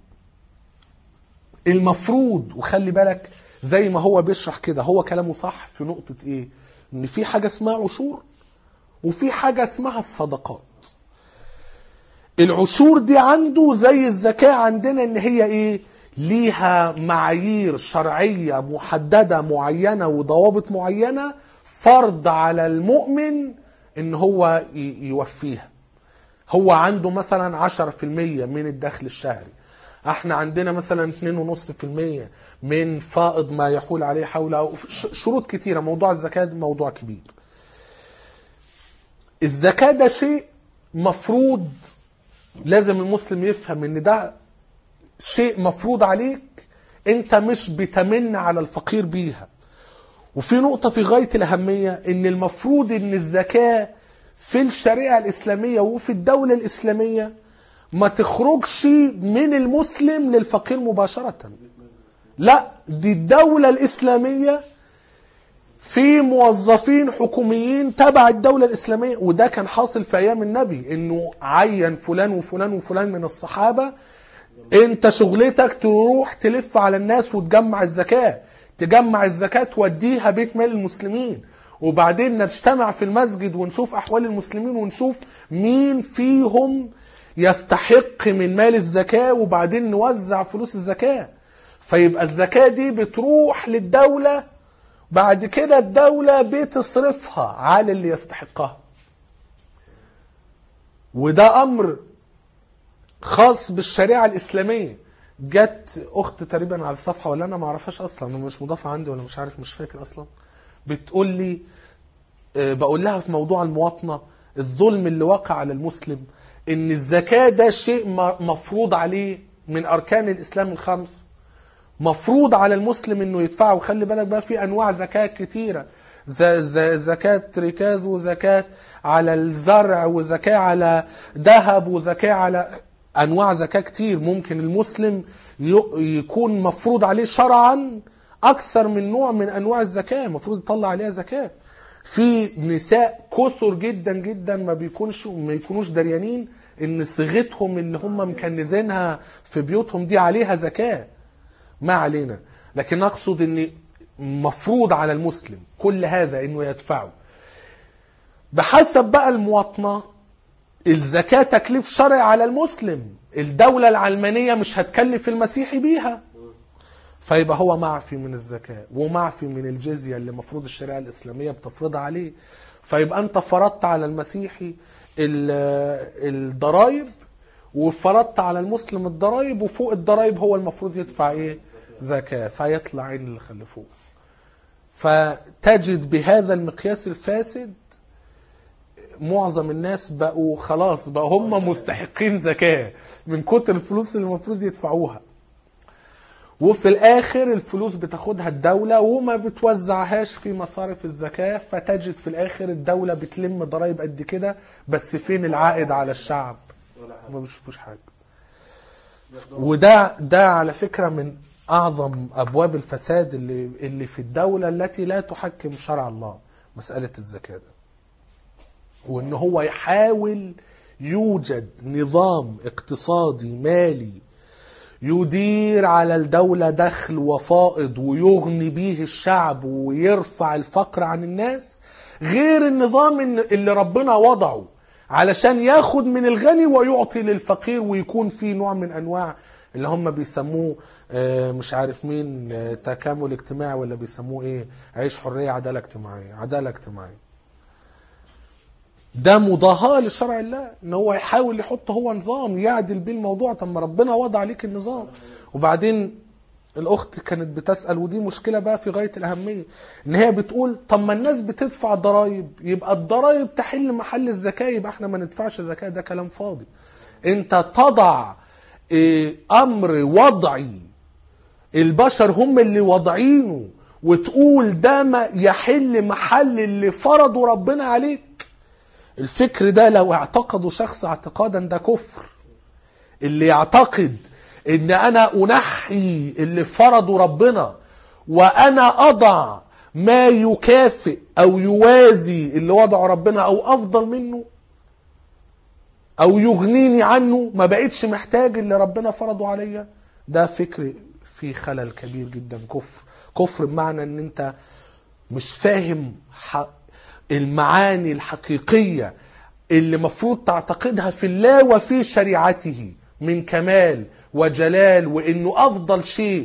المفروض، وخلي بالك زي ما هو بيشرح كده، هو كلامه صح في نقطة ايه، ان في حاجة اسمها عشور وفي حاجة اسمها الصدقات. العشور دي عنده زي الزكاة عندنا، ان هي ايه، ليها معايير شرعية محددة معينة وضوابط معينة، فرض على المؤمن ان هو يوفيها. هو عنده مثلا عشرة في المية من الدخل الشهري، احنا عندنا مثلا اثنين ونص في المية من فائض ما يحول عليه حول، شروط كتيرة. موضوع الزكاة موضوع كبير. الزكاة ده شيء مفروض، لازم المسلم يفهم ان ده شيء مفروض عليك، انت مش بتمن على الفقير بيها. وفي نقطة في غاية الأهمية، ان المفروض ان الزكاة في الشريعة الإسلامية وفي الدولة الإسلامية ما تخرجش من المسلم للفقير مباشرة. لا، دي الدولة الإسلامية في موظفين حكوميين تبع الدولة الإسلامية، وده كان حاصل في أيام النبي، إنه عين فلان وفلان وفلان من الصحابة، أنت شغلتك تروح تلف على الناس وتجمع الزكاة، تجمع الزكاة توديها بيت مال المسلمين، وبعدين نجتمع في المسجد ونشوف أحوال المسلمين ونشوف مين فيهم يستحق من مال الزكاة، وبعدين نوزع فلوس الزكاة. فيبقى الزكاة دي بتروح للدولة، بعد كده الدولة بتصرفها على اللي يستحقها. وده أمر خاص بالشريعة الإسلامية. جت أخت تقريبا على الصفحة، ولا أنا ما أعرفهاش أصلا، مش مضافة عندي ولا مش عارف، مش فاكر أصلا، بتقول لي، بقول لها في موضوع المواطنة، الظلم اللي وقع على المسلم، ان الزكاة ده شيء مفروض عليه من اركان الاسلام الخمس، مفروض على المسلم انه يدفعه. وخلي بالك بقى في انواع زكاة كتيرة، زكاة ركاز، وزكاة على الزرع، وزكاة على ذهب، وزكاة على انواع زكاة كتير. ممكن المسلم يكون مفروض عليه شرعا اكثر من نوع من انواع الزكاة مفروض يطلع عليها زكاة. في نساء كثر جدا جدا ما بيكونش ما يكونوش دريانين ان صيغتهم اللي هم مكنزينها في بيوتهم دي عليها زكاة. ما علينا، لكن اقصد ان مفروض على المسلم كل هذا انه يدفعه. بحسب بقى المواطنة، الزكاة تكليف شرعي على المسلم، الدولة العلمانية مش هتكلف المسيحي بيها، فيبقى هو معفي من الزكاة ومعفي من الجزية اللي مفروض الشريعة الإسلامية بتفرضها عليه. فيبقى أنت فرضت على المسيحي الضرائب وفرضت على المسلم الضرائب، وفوق الضرائب هو المفروض يدفع إيه؟ زكاة. فيطلع عين اللي خلفوه. فتجد بهذا المقياس الفاسد معظم الناس بقوا خلاص بقوا هم مستحقين زكاة من كتر الفلوس اللي المفروض يدفعوها. وفي الاخر الفلوس بتاخدها الدولة وما بتوزعهاش في مصارف الزكاة، فتجد في الاخر الدولة بتلم ضرائب قد كده، بس فين العائد على الشعب؟ ما بيشوفوش حاجة. وده ده على فكرة من اعظم ابواب الفساد اللي اللي في الدولة التي لا تحكم شرع الله، مسألة الزكاة ده. وان هو يحاول يوجد نظام اقتصادي مالي يدير على الدولة دخل وفائض ويغني به الشعب ويرفع الفقر عن الناس، غير النظام اللي ربنا وضعه علشان ياخد من الغني ويعطي للفقير، ويكون في نوع من انواع اللي هم بيسموه مش عارف مين تكامل اجتماعي، ولا بيسموه ايه، عيش حرية عدالة اجتماعية عدالة اجتماعية. ده مضاهاة لشرع الله، ان هو يحاول يحط هو نظام يعدل بيه الموضوع. طب ما ربنا وضع عليك النظام. وبعدين الاخت كانت بتسأل، ودي مشكلة بقى في غاية الاهمية، ان هي بتقول طب ما الناس بتدفع ضرائب، يبقى الضرائب تحل محل الزكاة، يبقى احنا ما ندفعش زكاة. ده كلام فاضي. انت تضع امر وضعي البشر هم اللي وضعينه، وتقول ده ما يحل محل اللي فرضوا ربنا عليك. الفكر ده لو اعتقدوا شخص اعتقادا ده كفر. اللي يعتقد ان انا انحي اللي فرضوا ربنا وانا اضع ما يكافئ او يوازي اللي وضعه ربنا او افضل منه او يغنيني عنه، ما بقتش محتاج اللي ربنا فرضه عليا، ده فكر فيه خلل كبير جدا. كفر كفر بمعنى ان انت مش فاهم المعاني الحقيقية اللي مفروض تعتقدها في الله وفي شريعته من كمال وجلال، وانه افضل شيء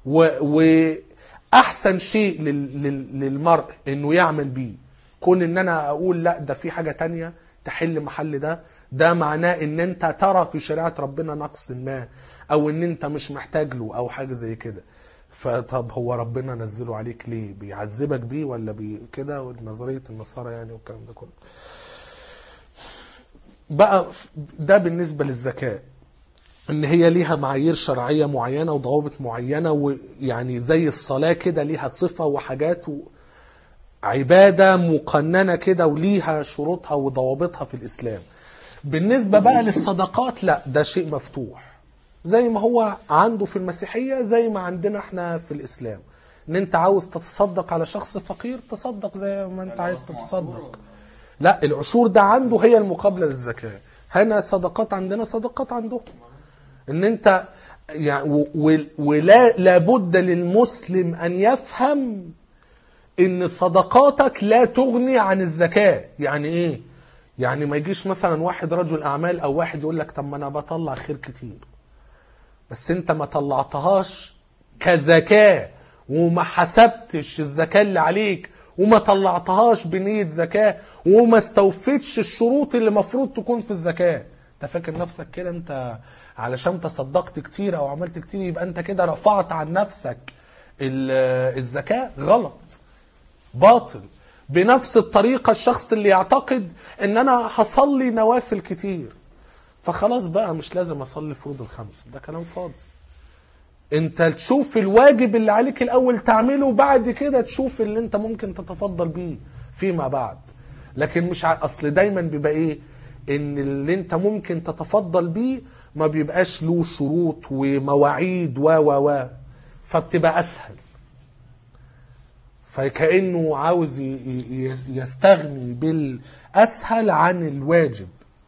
واحسن شيء للمرء انه يعمل بيه. كون ان انا اقول لا ده في حاجة تانية تحل محل ده، ده معناه ان انت ترى في شريعة ربنا نقص ما، او ان انت مش محتاج له او حاجة زي كده. فطب هو ربنا نزله عليك ليه؟ بيعذبك بيه ولا بي كده؟ ونظرية النصارى يعني والكلام ده كله. بقى ده بالنسبة للزكاة، ان هي ليها معايير شرعية معينة وضوابط معينة، ويعني زي الصلاة كده ليها صفة وحاجات عبادة مقننة كده وليها شروطها وضوابطها في الإسلام. بالنسبة بقى للصدقات لا، ده شيء مفتوح زي ما هو عنده في المسيحية زي ما عندنا احنا في الإسلام. ان انت عاوز تتصدق على شخص فقير تصدق زي ما انت عايز تتصدق. لا، العشور ده عنده هي المقابلة للزكاة. هنا صدقات عندنا صدقات عندهم. ان انت يعني ولا لابد للمسلم ان يفهم ان صدقاتك لا تغني عن الزكاة. يعني ايه؟ يعني ما يجيش مثلا واحد رجل اعمال او واحد يقول لك طب ما انا بطلع خير كتير، بس انت ما طلعتهاش كزكاة وما حسبتش الزكاة اللي عليك وما طلعتهاش بنية زكاة وما استوفيتش الشروط اللي مفروض تكون في الزكاة. انت فاكر نفسك كده انت علشان تصدقت كتير او عملت كتير يبقى انت كده رفعت عن نفسك الزكاة؟ غلط، باطل. بنفس الطريقة الشخص اللي يعتقد ان انا هصلي نوافل كتير فخلاص بقى مش لازم اصلي فروض الخمس، ده كلام فاضي. انت تشوف الواجب اللي عليك الاول تعمله وبعد كده تشوف اللي انت ممكن تتفضل بيه فيما بعد. لكن مش ع... اصل دايما بيبقى ايه ان اللي انت ممكن تتفضل بيه ما بيبقاش له شروط ومواعيد و و و فبتبقى اسهل، فكأنه عاوز يستغني بالاسهل عن الواجب.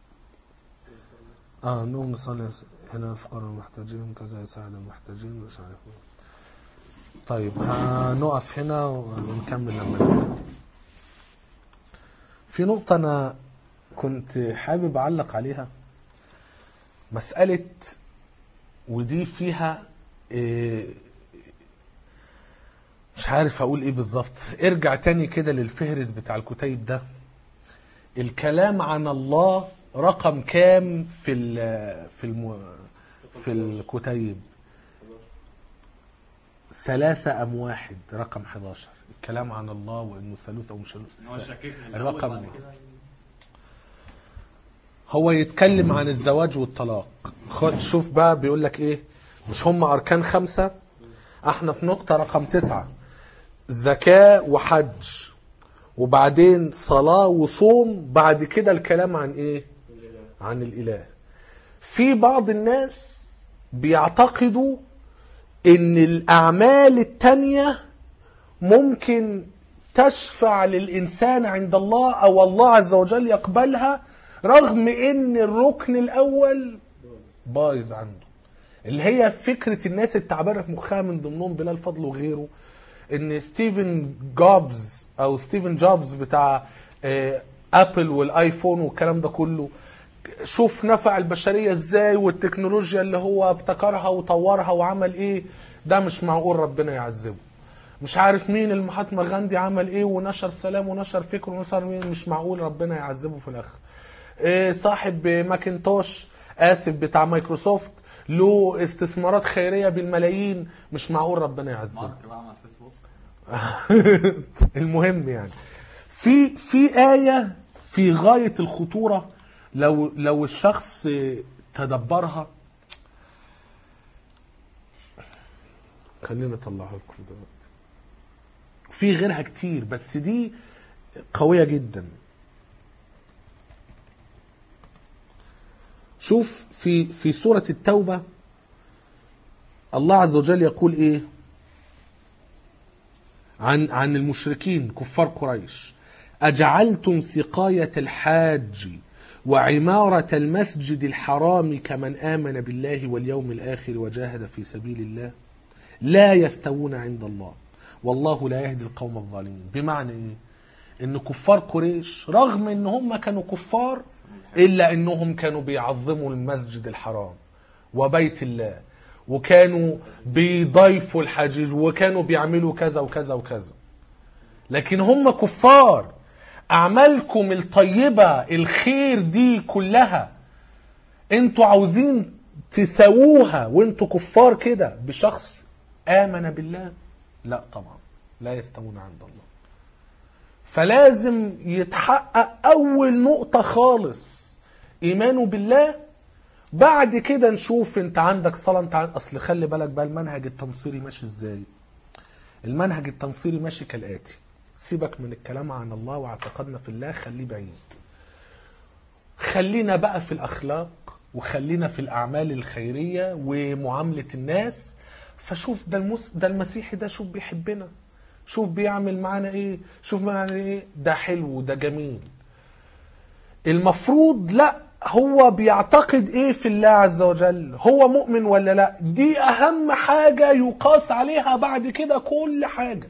اه نقوم نصلي هنا الفقراء المحتاجين كذا يساعد المحتاجين مش عارف. طيب هنقف هنا ونكمل لما نبقى. في نقطة أنا كنت حابب أعلق عليها، مسألة ودي فيها مش عارف اقول ايه بالظبط. ارجع تاني كده للفهرس بتاع الكتيب ده. الكلام عن الله رقم كام في ال في الم في الكتيب؟ ثلاثة أم واحد، رقم حداشر. الكلام عن الله وإنه ثالوث أو مش هو شاككها الرقم بعد كده. هو يتكلم عن الزواج والطلاق. خد شوف بقى بيقول لك إيه. مش هم أركان خمسة؟ احنا في نقطة رقم تسعة، زكاة وحج، وبعدين صلاة وصوم، بعد كده الكلام عن إيه؟ عن الإله. في بعض الناس بيعتقدوا ان الاعمال التانية ممكن تشفع للانسان عند الله او الله عز وجل يقبلها، رغم ان الركن الاول بايظ عنده. اللي هي فكرة الناس التعبانة في مخها، من ضمنهم بلال فضل وغيره، ان ستيفن جوبز او ستيفن جوبز بتاع ابل والايفون والكلام ده كله، شوف نفع البشرية ازاي، والتكنولوجيا اللي هو ابتكرها وطورها وعمل ايه، ده مش معقول ربنا يعذبه. مش عارف مين المحاتما غاندي عمل ايه ونشر سلام ونشر فكر ونشر مين، مش معقول ربنا يعذبه في الاخر. إيه صاحب ماكنتوش اسف بتاع مايكروسوفت له استثمارات خيرية بالملايين، مش معقول ربنا يعذبه. مارك بقى مع الفيسبوك. المهم يعني في في آية في غاية الخطورة، لو لو الشخص تدبرها. خلينا نطلعها لكم دلوقتي. في غيرها كتير بس دي قوية جدا. شوف في في سورة التوبة الله عز وجل يقول ايه عن عن المشركين كفار قريش: أجعلتم سقاية الحاج وعمارة المسجد الحرام كمن آمن بالله واليوم الآخر وجاهد في سبيل الله لا يستوون عند الله والله لا يهدي القوم الظالمين. بمعنى ايه؟ ان كفار قريش رغم ان هم كانوا كفار الا انهم كانوا بيعظموا المسجد الحرام وبيت الله، وكانوا بيضيفوا الحجيج، وكانوا بيعملوا كذا وكذا وكذا. لكن هم كفار. أعمالكم الطيبة الخير دي كلها انتوا عاوزين تساووها وانتوا كفار كده بشخص آمن بالله؟ لا طبعا، لا يستوون عند الله. فلازم يتحقق أول نقطة خالص إيمانه بالله، بعد كده نشوف انت عندك صلاة. انت عن... أصل خلي بالك بقى المنهج التنصيري ماشي ازاي. المنهج التنصيري ماشي كالآتي: سيبك من الكلام عن الله واعتقادنا في الله، خليه بعيد. خلينا بقى في الأخلاق، وخلينا في الأعمال الخيرية ومعاملة الناس. فشوف ده المس... ده المسيحي ده، شوف بيحبنا، شوف بيعمل معانا ايه، شوف معانا ايه، ده حلو ده جميل. المفروض لا، هو بيعتقد ايه في الله عز وجل، هو مؤمن ولا لا. دي اهم حاجة يقاس عليها بعد كده كل حاجة.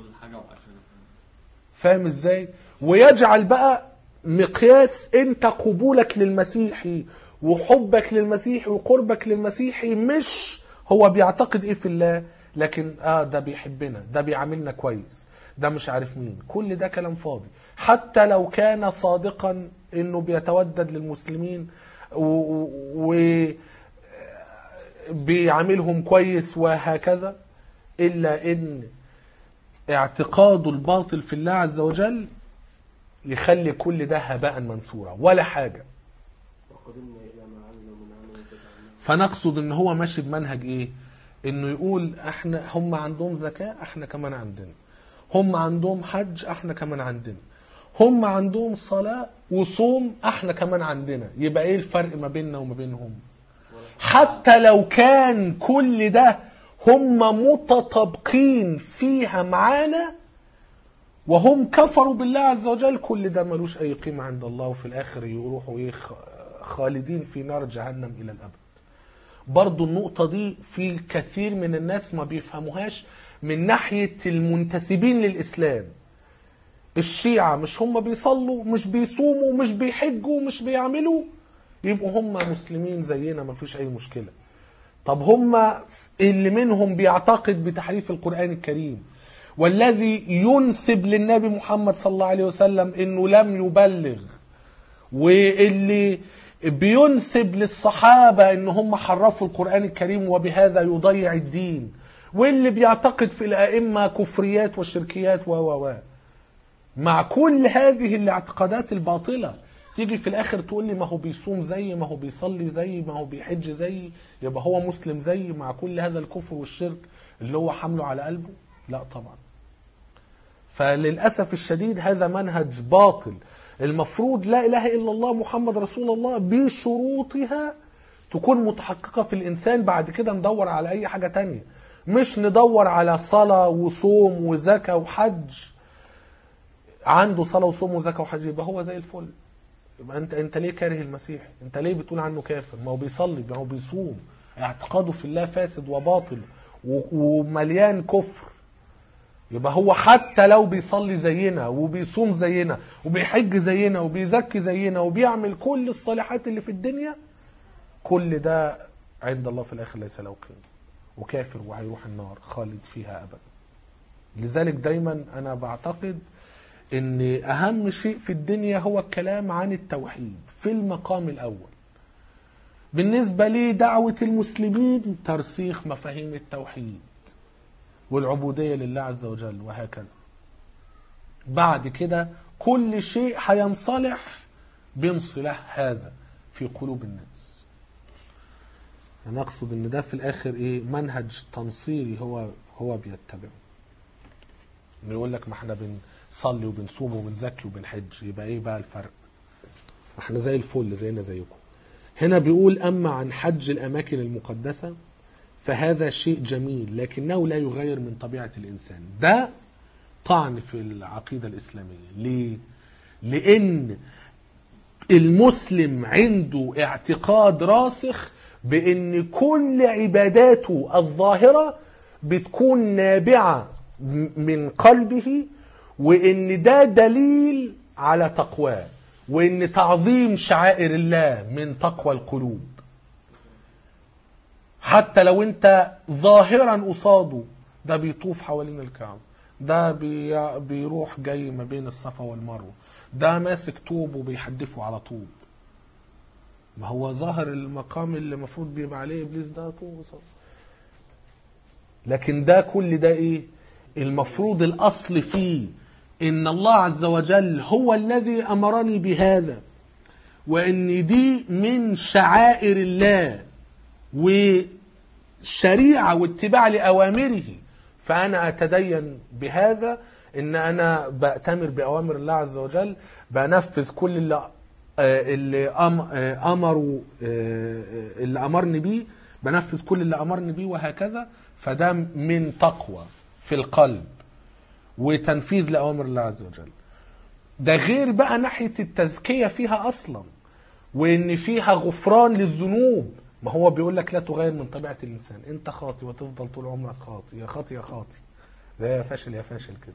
فاهم ازاي؟ ويجعل بقى مقياس انت قبولك للمسيحي وحبك للمسيحي وقربك للمسيحي مش هو بيعتقد ايه في الله، لكن اه ده بيحبنا، ده بيعاملنا كويس، ده مش عارف مين. كل ده كلام فاضي. حتى لو كان صادقا انه بيتودد للمسلمين وبيعاملهم كويس وهكذا، الا ان اعتقاده الباطل في الله عز وجل يخلي كل ده هباء منثورا ولا حاجة. فنقصد ان هو ماشي بمنهج ايه؟ انه يقول احنا هم عندهم زكاة احنا كمان عندنا، هم عندهم حج احنا كمان عندنا، هم عندهم صلاة وصوم احنا كمان عندنا. يبقى ايه الفرق ما بيننا وما بينهم؟ حتى لو كان كل ده هم متطابقين فيها معانا وهم كفروا بالله عز وجل، كل ده ملوش اي قيمة عند الله، وفي الاخر يروحوا ايه؟ خالدين في نار جهنم الى الابد. برضو النقطة دي في كثير من الناس ما بيفهموهاش من ناحية المنتسبين للإسلام. الشيعة مش هم بيصلوا، مش بيصوموا، مش بيحجوا، مش بيعملوا، يبقوا هم مسلمين زينا ما فيش أي مشكلة. طب هم اللي منهم بيعتقد بتحريف القرآن الكريم والذي ينسب للنبي محمد صلى الله عليه وسلم انه لم يبلغ، واللي بينسب للصحابة ان هم حرفوا القرآن الكريم وبهذا يضيع الدين، واللي بيعتقد في الائمة كفريات وشركيات و و و مع كل هذه الاعتقادات الباطلة، تيجي في الاخر تقول لي ما هو بيصوم زي، ما هو بيصلي زي، ما هو بيحج زي، يبقى هو مسلم زي، مع كل هذا الكفر والشرك اللي هو حمله على قلبه؟ لا طبعا. فللأسف الشديد هذا منهج باطل. المفروض لا إله إلا الله محمد رسول الله بشروطها تكون متحققة في الإنسان، بعد كده ندور على أي حاجة تانية، مش ندور على صلاة وصوم وزكاة وحج. عنده صلاة وصوم وزكاة وحج يبقى هو زي الفل. يبقى انت انت ليه كاره المسيح؟ انت ليه بتقول عنه كافر؟ ما هو بيصلي، ما هو بيصوم، اعتقاده في الله فاسد وباطل ومليان كفر. يبقى هو حتى لو بيصلي زينا وبيصوم زينا وبيحج زينا وبيزكي زينا وبيعمل كل الصالحات اللي في الدنيا، كل ده عند الله في الاخر ليس له قيمه، وكافر وهيروح النار خالد فيها ابدا. لذلك دايما انا بعتقد ان اهم شيء في الدنيا هو الكلام عن التوحيد في المقام الاول. بالنسبه لي دعوه المسلمين ترسيخ مفاهيم التوحيد والعبودية لله عز وجل وهكذا. بعد كده كل شيء هينصلح بانصلاح هذا في قلوب الناس. أنا أقصد إن ده في الآخر إيه؟ منهج تنصيري هو هو بيتبعه. يقول لك ما احنا بنصلي وبنصوم وبنزكي وبنحج، يبقى إيه بقى الفرق؟ ما احنا زي الفل زينا زيكم. هنا بيقول أما عن حج الأماكن المقدسة فهذا شيء جميل لكنه لا يغير من طبيعة الإنسان. ده طعن في العقيدة الإسلامية. ليه؟ لأن المسلم عنده اعتقاد راسخ بأن كل عباداته الظاهرة بتكون نابعة من قلبه، وأن ده دليل على تقواه، وأن تعظيم شعائر الله من تقوى القلوب. حتى لو انت ظاهرا قصاده ده بيطوف حوالين الكعبة، ده بي بيروح جاي ما بين الصفا والمروة، ده ماسك طوب وبيحدفه على طوب، ما هو ظاهر المقام اللي المفروض بيبقى عليه ابليس ده طوب وصف. لكن ده كل ده ايه؟ المفروض الاصل فيه ان الله عز وجل هو الذي امرني بهذا، وان دي من شعائر الله وشريعة واتباع لأوامره، فأنا أتدين بهذا، إن أنا بأتمر بأوامر الله عز وجل، بنفذ كل اللي اللي أمروا اللي أمرني بيه، بنفذ كل اللي أمرني بيه وهكذا. فده من تقوى في القلب وتنفيذ لأوامر الله عز وجل. ده غير بقى ناحية التزكية فيها أصلا، وإن فيها غفران للذنوب. ما هو بيقول لك لا تغير من طبيعة الإنسان، أنت خاطي وتفضل طول عمرك خاطي، يا خاطي يا خاطي، زي يا فاشل يا فاشل كده.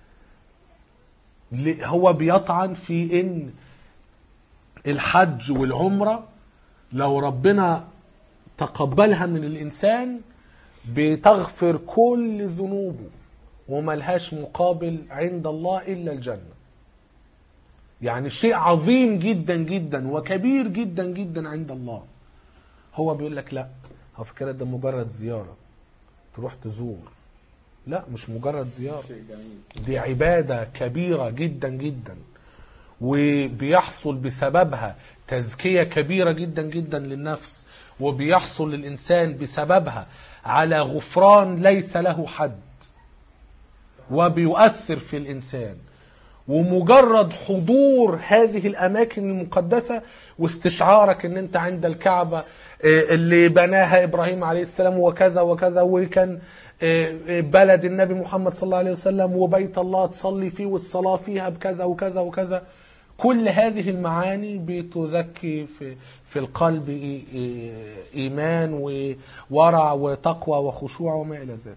هو بيطعن في إن الحج والعمرة لو ربنا تقبلها من الإنسان بتغفر كل ذنوبه وملهاش مقابل عند الله إلا الجنة. يعني شيء عظيم جدا جدا وكبير جدا جدا عند الله. هو بيقول لك لا، هو فكرة ده مجرد زيارة تروح تزور. لا، مش مجرد زيارة، دي عبادة كبيرة جدا جدا، وبيحصل بسببها تزكية كبيرة جدا جدا للنفس، وبيحصل للإنسان بسببها على غفران ليس له حد، وبيؤثر في الإنسان. ومجرد حضور هذه الأماكن المقدسة واستشعارك ان انت عند الكعبة اللي بناها إبراهيم عليه السلام وكذا وكذا، وكان بلد النبي محمد صلى الله عليه وسلم، وبيت الله تصلي فيه والصلاة فيها بكذا وكذا وكذا، كل هذه المعاني بتزكي في في القلب إيمان وورع وتقوى وخشوع وما إلى ذلك.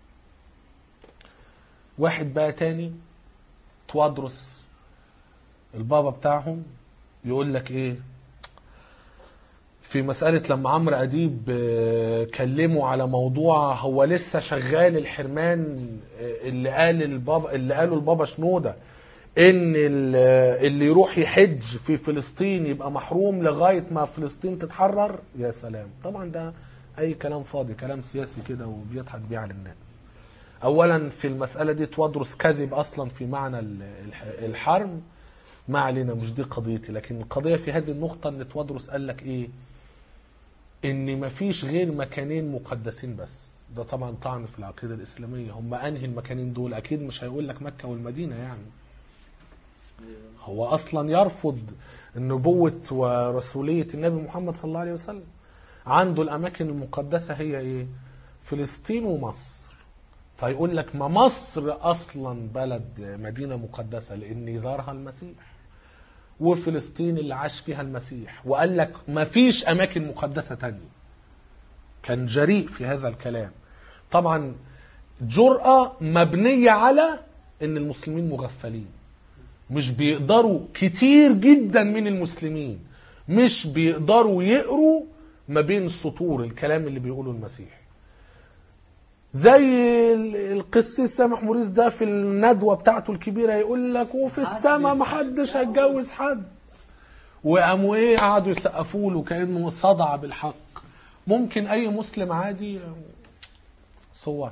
واحد بقى تاني توادرس البابا بتاعهم يقول لك ايه؟ في مسألة لما عمرو أديب كلموا على موضوع هو لسه شغال الحرمان اللي قال البابا اللي قالوا البابا شنودة ان اللي يروح يحج في فلسطين يبقى محروم لغاية ما فلسطين تتحرر. يا سلام، طبعا ده اي كلام فاضي، كلام سياسي كده وبيضحك بيه على الناس. اولا في المسألة دي توادرس كذب اصلا في معنى الحرم، ما علينا، مش دي قضيتي. لكن القضية في هذه النقطة ان توادرس قال لك ايه، ان مفيش غير مكانين مقدسين بس. ده طبعا طعن في العقيدة الاسلامية. هم انهي المكانين دول؟ اكيد مش هيقول لك مكة والمدينة يعني. هو اصلا يرفض النبوة ورسولية النبي محمد صلى الله عليه وسلم. عنده الاماكن المقدسة هي ايه؟ فلسطين ومصر. فيقول لك ما مصر اصلا بلد مدينة مقدسة لان زارها المسيح، وفلسطين اللي عاش فيها المسيح، وقال لك ما فيش اماكن مقدسة تانية. كان جريء في هذا الكلام. طبعا جرأة مبنية على ان المسلمين مغفلين، مش بيقدروا، كتير جدا من المسلمين مش بيقدروا يقروا ما بين السطور الكلام اللي بيقوله المسيح. زي القسيس سامح موريس ده في الندوة بتاعته الكبيرة يقول لك وفي السماء محدش هيتجوز حد، وقاموا ايه قعدوا يسقفوا له كأنه صدع بالحق. ممكن اي مسلم عادي صوت.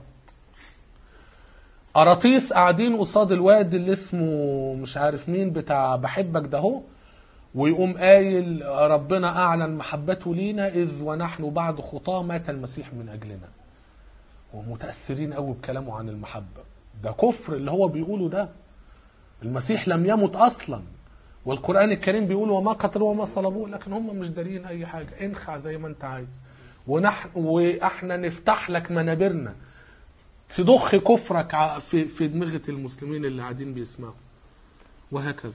قراطيس قاعدين قصاد الواد اللي اسمه مش عارف مين بتاع بحبك ده هو، ويقوم قايل ربنا اعلن محبته لينا اذ ونحن بعد خطاه مات المسيح من اجلنا، ومتأثرين قوي بكلامه عن المحبة. ده كفر اللي هو بيقوله ده. المسيح لم يمت اصلا، والقرآن الكريم بيقول وما قتلوه وما صلبوه، لكن هم مش دارين اي حاجة. انخع زي ما انت عايز، ونحن واحنا نفتح لك منابرنا تضخ كفرك في في دماغة المسلمين اللي قاعدين بيسمعوا، وهكذا.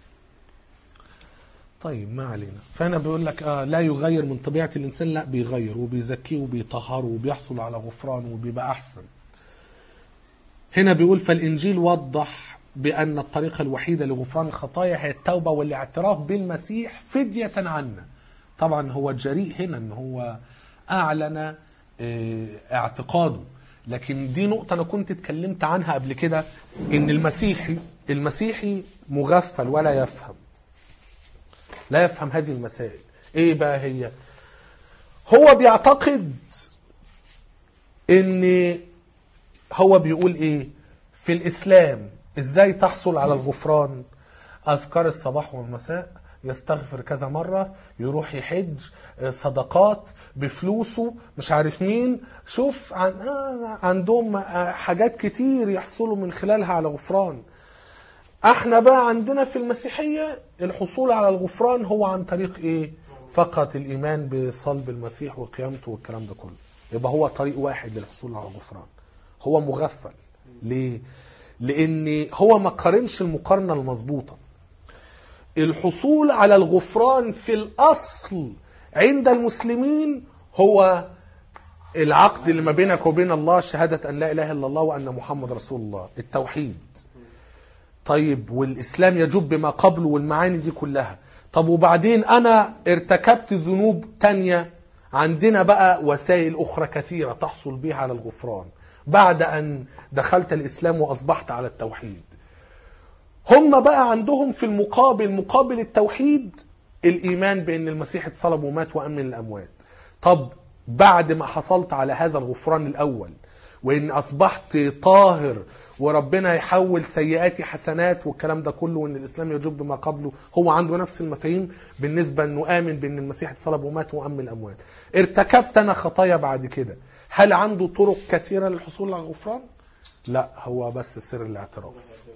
طيب ما علينا. فانا بيقول لك آه لا يغير من طبيعة الانسان، لا بيغير وبيزكيه وبيطهره وبيحصل على غفران وبيبقى احسن. هنا بيقول فالانجيل وضح بان الطريقة الوحيدة لغفران الخطايا هي التوبة والاعتراف بالمسيح فدية عنا. طبعا هو جريء هنا ان هو اعلن اه اعتقاده. لكن دي نقطة انا كنت اتكلمت عنها قبل كده، ان المسيحي المسيحي مغفل ولا يفهم، لا يفهم هذه المسائل. ايه بقى هي؟ هو بيعتقد ان هو بيقول ايه في الاسلام ازاي تحصل على الغفران؟ اذكار الصباح والمساء، يستغفر كذا مرة، يروح يحج، صدقات بفلوسه، مش عارف مين. شوف عندهم حاجات كتير يحصلوا من خلالها على غفران. احنا بقى عندنا في المسيحية الحصول على الغفران هو عن طريق ايه؟ فقط الايمان بصلب المسيح وقيامته والكلام ده كله. يبقى هو طريق واحد للحصول على الغفران. هو مغفل. ليه؟ لان هو ما قارنش المقارنة المظبوطة. الحصول على الغفران في الاصل عند المسلمين هو العقد اللي ما بينك وبين الله، شهادة ان لا اله الا الله وان محمد رسول الله، التوحيد. طيب والإسلام يجب بما قبله والمعاني دي كلها. طب وبعدين أنا ارتكبت ذنوب تانية، عندنا بقى وسائل أخرى كثيرة تحصل بها على الغفران بعد أن دخلت الإسلام وأصبحت على التوحيد. هم بقى عندهم في المقابل مقابل التوحيد الإيمان بأن المسيح اتصلب ومات وقام من الأموات. طب بعد ما حصلت على هذا الغفران الأول وإن أصبحت طاهر وربنا يحول سيئاتي حسنات والكلام ده كله، وان الاسلام يجب بما قبله، هو عنده نفس المفاهيم بالنسبه انه امن بان المسيح اتصلب ومات وقام من الاموات. ارتكبت انا خطايا بعد كده، هل عنده طرق كثيره للحصول على الغفران؟ لا، هو بس سر الاعتراف.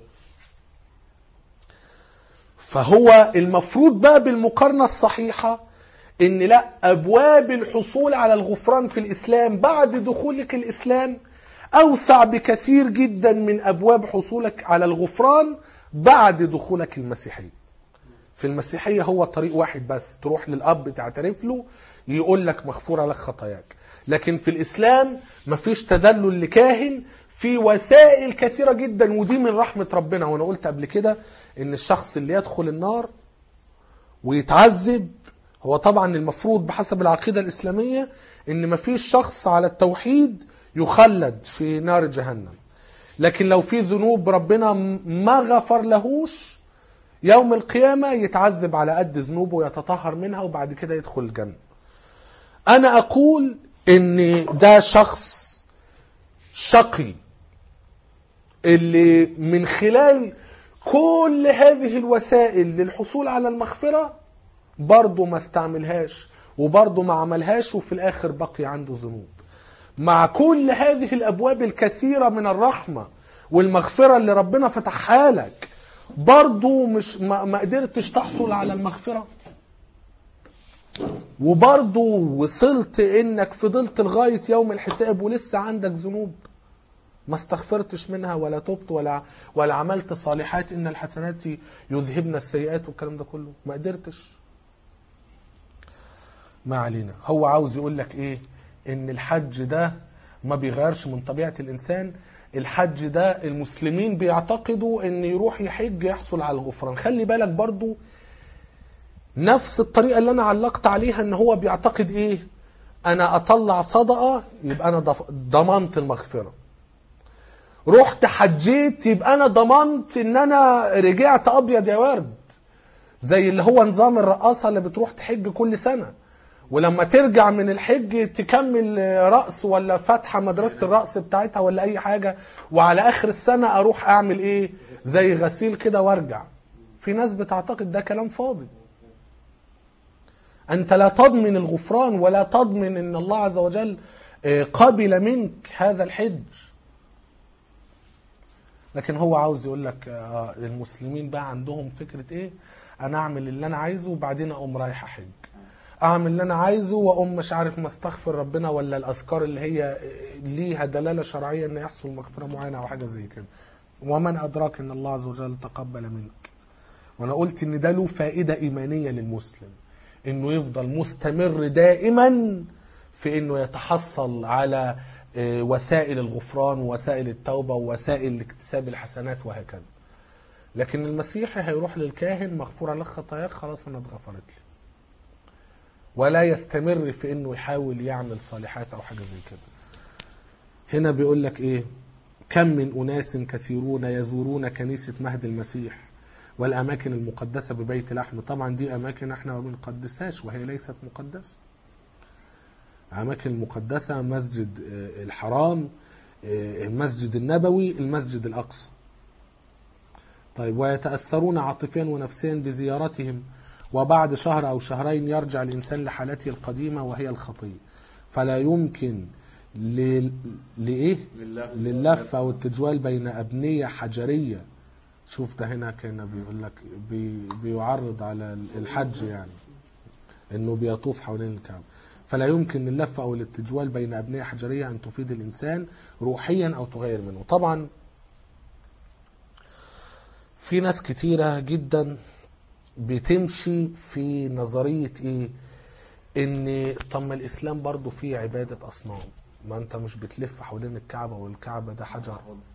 فهو المفروض بقى بالمقارنه الصحيحه ان لا، ابواب الحصول على الغفران في الاسلام بعد دخولك الاسلام أوسع بكثير جدا من أبواب حصولك على الغفران بعد دخولك المسيحية. في المسيحية هو طريق واحد بس، تروح للأب تعترف له يقول لك مغفور لك خطاياك. لكن في الإسلام مفيش تدلل لكاهن، في وسائل كثيرة جدا، ودي من رحمة ربنا. وأنا قلت قبل كده إن الشخص اللي يدخل النار ويتعذب هو طبعا المفروض بحسب العقيدة الإسلامية ان مفيش شخص على التوحيد يخلد في نار جهنم، لكن لو في ذنوب ربنا ما غفر لهوش يوم القيامة يتعذب على قد ذنوبه ويتطهر منها وبعد كده يدخل الجنة. أنا أقول إن ده شخص شقي اللي من خلال كل هذه الوسائل للحصول على المغفرة برضه ما استعملهاش وبرضه ما عملهاش وفي الآخر بقي عنده ذنوب. مع كل هذه الأبواب الكثيرة من الرحمة والمغفرة اللي ربنا فتحها لك برضو مش ما, ما قدرتش تحصل على المغفرة، وبرضو وصلت انك فضلت لغاية يوم الحساب ولسه عندك ذنوب ما استغفرتش منها ولا تبت ولا ولا عملت صالحات ان الحسنات يذهبن السيئات والكلام ده كله، ما قدرتش. ما علينا. هو عاوز يقول لك ايه؟ ان الحج ده ما بيغيرش من طبيعة الانسان. الحج ده المسلمين بيعتقدوا ان يروح يحج يحصل على الغفران. خلي بالك برضو نفس الطريقة اللي انا علقت عليها ان هو بيعتقد ايه؟ انا اطلع صدقة يبقى انا ضمنت المغفرة، رحت حجيت يبقى انا ضمنت ان انا رجعت ابيض يا ورد، زي اللي هو نظام الرقاصة اللي بتروح تحج كل سنة ولما ترجع من الحج تكمل رأس ولا فتحة مدرسة الرأس بتاعتها ولا اي حاجة، وعلى اخر السنة اروح اعمل ايه؟ زي غسيل كده وارجع. في ناس بتعتقد ده كلام فاضي. انت لا تضمن الغفران ولا تضمن ان الله عز وجل قبل منك هذا الحج. لكن هو عاوز يقول لك المسلمين بقى عندهم فكرة ايه؟ انا اعمل اللي انا عايزه وبعدين اقوم رايح احج، اعمل اللي انا عايزه واقوم مش عارف ما استغفر ربنا ولا الاذكار اللي هي ليها دلاله شرعيه ان يحصل مغفره معينه او حاجه زي كده. ومن ادراك ان الله عز وجل تقبل منك. وانا قلت ان ده له فائده ايمانيه للمسلم، انه يفضل مستمر دائما في انه يتحصل على وسائل الغفران ووسائل التوبه ووسائل اكتساب الحسنات وهكذا. لكن المسيحي هيروح للكاهن مغفور لك خطاياك خلاص انا اتغفرت لي، ولا يستمر في انه يحاول يعمل صالحات او حاجه زي كده. هنا بيقول لك ايه؟ كم من اناس كثيرون يزورون كنيسه مهد المسيح والاماكن المقدسه ببيت لحم. طبعا دي اماكن احنا ما بنقدسهاش وهي ليست مقدسه. اماكن المقدسه مسجد الحرام، المسجد النبوي، المسجد الاقصى. طيب ويتاثرون عاطفيا ونفسيا بزيارتهم، وبعد شهر أو شهرين يرجع الإنسان لحالته القديمة وهي الخطية، فلا يمكن ل... لإيه؟ لللف أو التجوال بين أبنية حجرية. شوف ده هنا كان بيقول لك بي... بيعرض على الحج، يعني إنه بيطوف حوالين الكعبة. فلا يمكن اللف أو التجوال بين أبنية حجرية أن تفيد الإنسان روحيا أو تغير منه. طبعا في ناس كتيرة جدا بتمشي في نظرية ايه؟ ان طب ما الاسلام برضو فيه عبادة اصنام، ما انت مش بتلف حوالين الكعبة والكعبة ده حجر.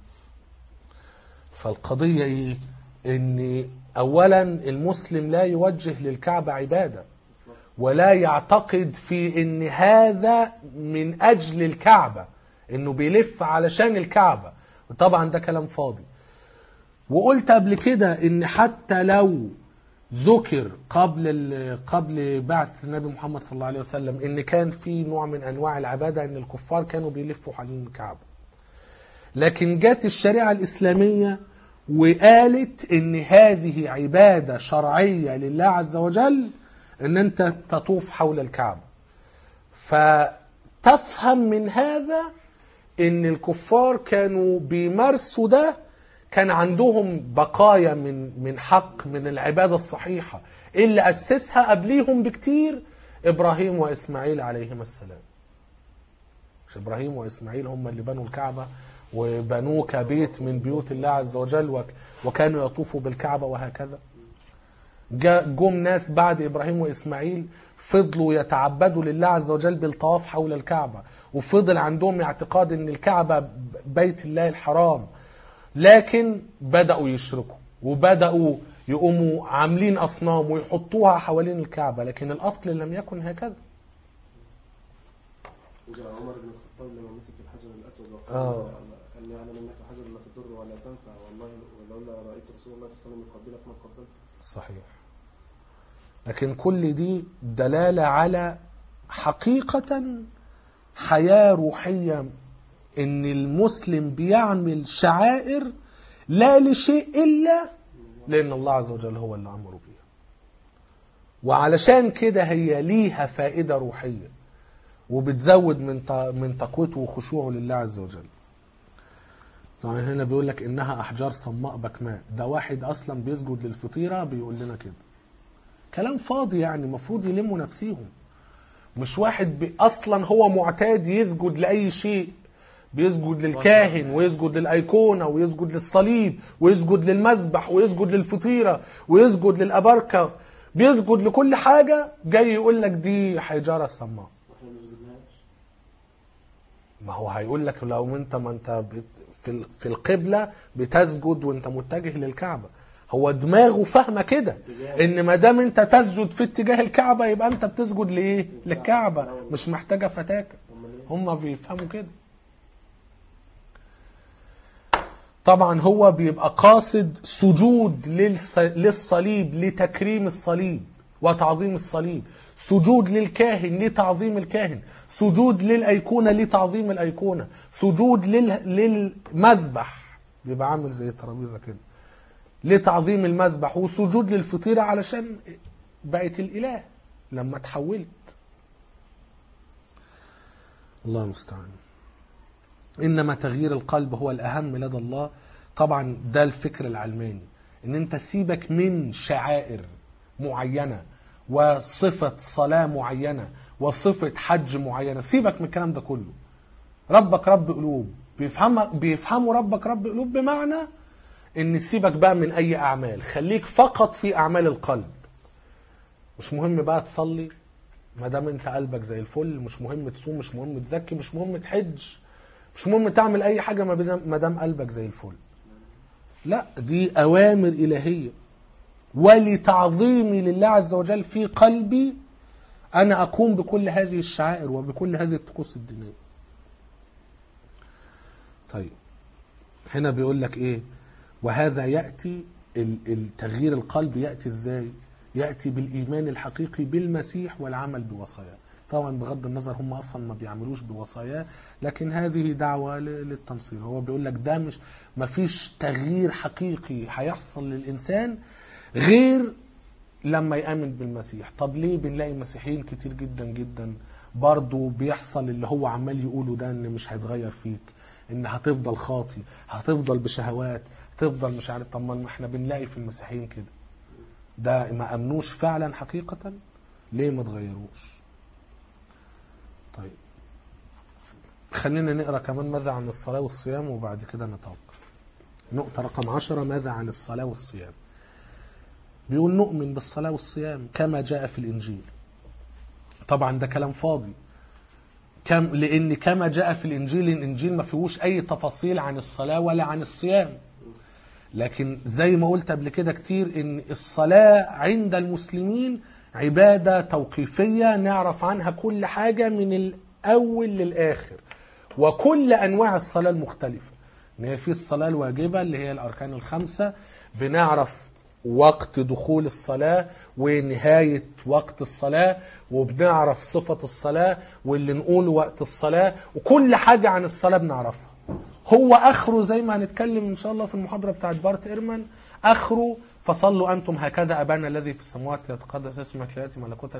فالقضية ايه؟ ان اولا المسلم لا يوجه للكعبة عبادة ولا يعتقد في ان هذا من اجل الكعبة، انه بيلف علشان الكعبة. وطبعا ده كلام فاضي. وقلت قبل كده ان حتى لو ذكر قبل قبل بعث النبي محمد صلى الله عليه وسلم ان كان في نوع من انواع العباده ان الكفار كانوا بيلفوا حوالين الكعبه، لكن جت الشريعه الاسلاميه وقالت ان هذه عباده شرعيه لله عز وجل ان انت تطوف حول الكعبه. فتفهم من هذا ان الكفار كانوا بيمارسوا ده، كان عندهم بقايا من من حق من العبادة الصحيحة اللي أسسها قبليهم بكتير إبراهيم وإسماعيل عليهما السلام. مش إبراهيم وإسماعيل هم اللي بنوا الكعبة وبنوه كبيت من بيوت الله عز وجل وكانوا يطوفوا بالكعبة وهكذا. جم ناس بعد إبراهيم وإسماعيل فضلوا يتعبدوا لله عز وجل بالطواف حول الكعبة، وفضل عندهم اعتقاد أن الكعبة بيت الله الحرام، لكن بدأوا يشركوا وبدأوا يقوموا عاملين أصنام ويحطوها حوالين الكعبة، لكن الأصل لم يكن هكذا. وجاء عمر بن الخطاب لما مسك الحجر الأسود وقال آه. أن يعلم أنك حجر لا تضر ولا تنفع، والله ولولا رأيت رسول الله صلى الله عليه وسلم يقبلك ما قبلت. صحيح. لكن كل دي دلالة على حقيقة حياة روحية، ان المسلم بيعمل شعائر لا لشيء الا لان الله عز وجل هو اللي امره بيها، وعلشان كده هي ليها فائدة روحية وبتزود من من تقوته وخشوعه لله عز وجل. طبعا هنا بيقول لك انها احجار صماء بكماء، ده واحد اصلا بيسجد للفطيرة بيقول لنا كده كلام فاضي، يعني المفروض يلموا نفسيهم. مش واحد اصلا هو معتاد يسجد لاي شيء، بيسجد للكاهن ويسجد للايقونه ويسجد للصليب ويسجد للمذبح ويسجد للفطيره ويسجد للابركه، بيسجد لكل حاجه، جاي يقول لك دي حجاره صماء. واحنا ما سجدناش. ما هو هيقول لك لو انت ما انت في في القبله بتسجد وانت متجه للكعبه، هو دماغه فاهمه كده ان ما دام انت تسجد في اتجاه الكعبه يبقى انت بتسجد لايه؟ للكعبه، مش محتاجه فتاكه. هم بيفهموا كده. طبعا هو بيبقى قاصد سجود للصليب لتكريم الصليب وتعظيم الصليب، سجود للكاهن لتعظيم الكاهن، سجود للأيقونة لتعظيم الأيقونة، سجود للمذبح بيبقى عامل زي الترابيزة كده لتعظيم المذبح، وسجود للفطيرة علشان بقت الإله لما تحولت. الله المستعان. إنما تغيير القلب هو الأهم لدى الله. طبعا ده الفكر العلماني، إن أنت سيبك من شعائر معينة وصفة صلاة معينة وصفة حج معينة، سيبك من الكلام ده كله. ربك رب قلوب، بيفهم بيفهموا ربك رب قلوب بمعنى إن سيبك بقى من أي أعمال، خليك فقط في أعمال القلب. مش مهم بقى تصلي ما دام أنت قلبك زي الفل، مش مهم تصوم، مش مهم تزكي، مش مهم تحج، مش مهم تعمل اي حاجه ما دام قلبك زي الفل. لا، دي اوامر الهيه، ولتعظيمي لله عز وجل في قلبي انا اقوم بكل هذه الشعائر وبكل هذه الطقوس الدينيه. طيب هنا بيقول لك ايه؟ وهذا ياتي التغيير القلب ياتي ازاي؟ ياتي بالايمان الحقيقي بالمسيح والعمل بوصاياه. طبعا بغض النظر هم اصلا ما بيعملوش بوصاياه، لكن هذه دعوه للتنصير. هو بيقول لك ده مش ما فيش تغيير حقيقي هيحصل للانسان غير لما يامن بالمسيح. طب ليه بنلاقي مسيحيين كتير جدا جدا برضو بيحصل اللي هو عمال يقوله ده، ان مش هيتغير فيك، ان هتفضل خاطي، هتفضل بشهوات، هتفضل مش عارف. طب ما احنا بنلاقي في المسيحيين كده، ده ما امنوش فعلا حقيقه، ليه ما تغيروش؟ طيب خلينا نقرأ كمان ماذا عن الصلاة والصيام وبعد كده نتوقف. نقطة رقم عشرة، ماذا عن الصلاة والصيام؟ بيقول نؤمن بالصلاة والصيام كما جاء في الإنجيل. طبعا ده كلام فاضي، كم لأن كما جاء في الإنجيل، الإنجيل ما فيهوش أي تفاصيل عن الصلاة ولا عن الصيام. لكن زي ما قلت قبل كده كتير إن الصلاة عند المسلمين عبادة توقيفية نعرف عنها كل حاجة من الأول للآخر، وكل أنواع الصلاة المختلفة. إن هي في الصلاة الواجبة اللي هي الأركان الخمسة، بنعرف وقت دخول الصلاة ونهاية وقت الصلاة، وبنعرف صفة الصلاة واللي نقول وقت الصلاة، وكل حاجة عن الصلاة بنعرفها. هو آخره زي ما هنتكلم إن شاء الله في المحاضرة بتاعت بارت إيرمان، آخره فصلوا أنتم هكذا أبانا الذي في السماوات يتقدس اسمك ليأتي ملكوتك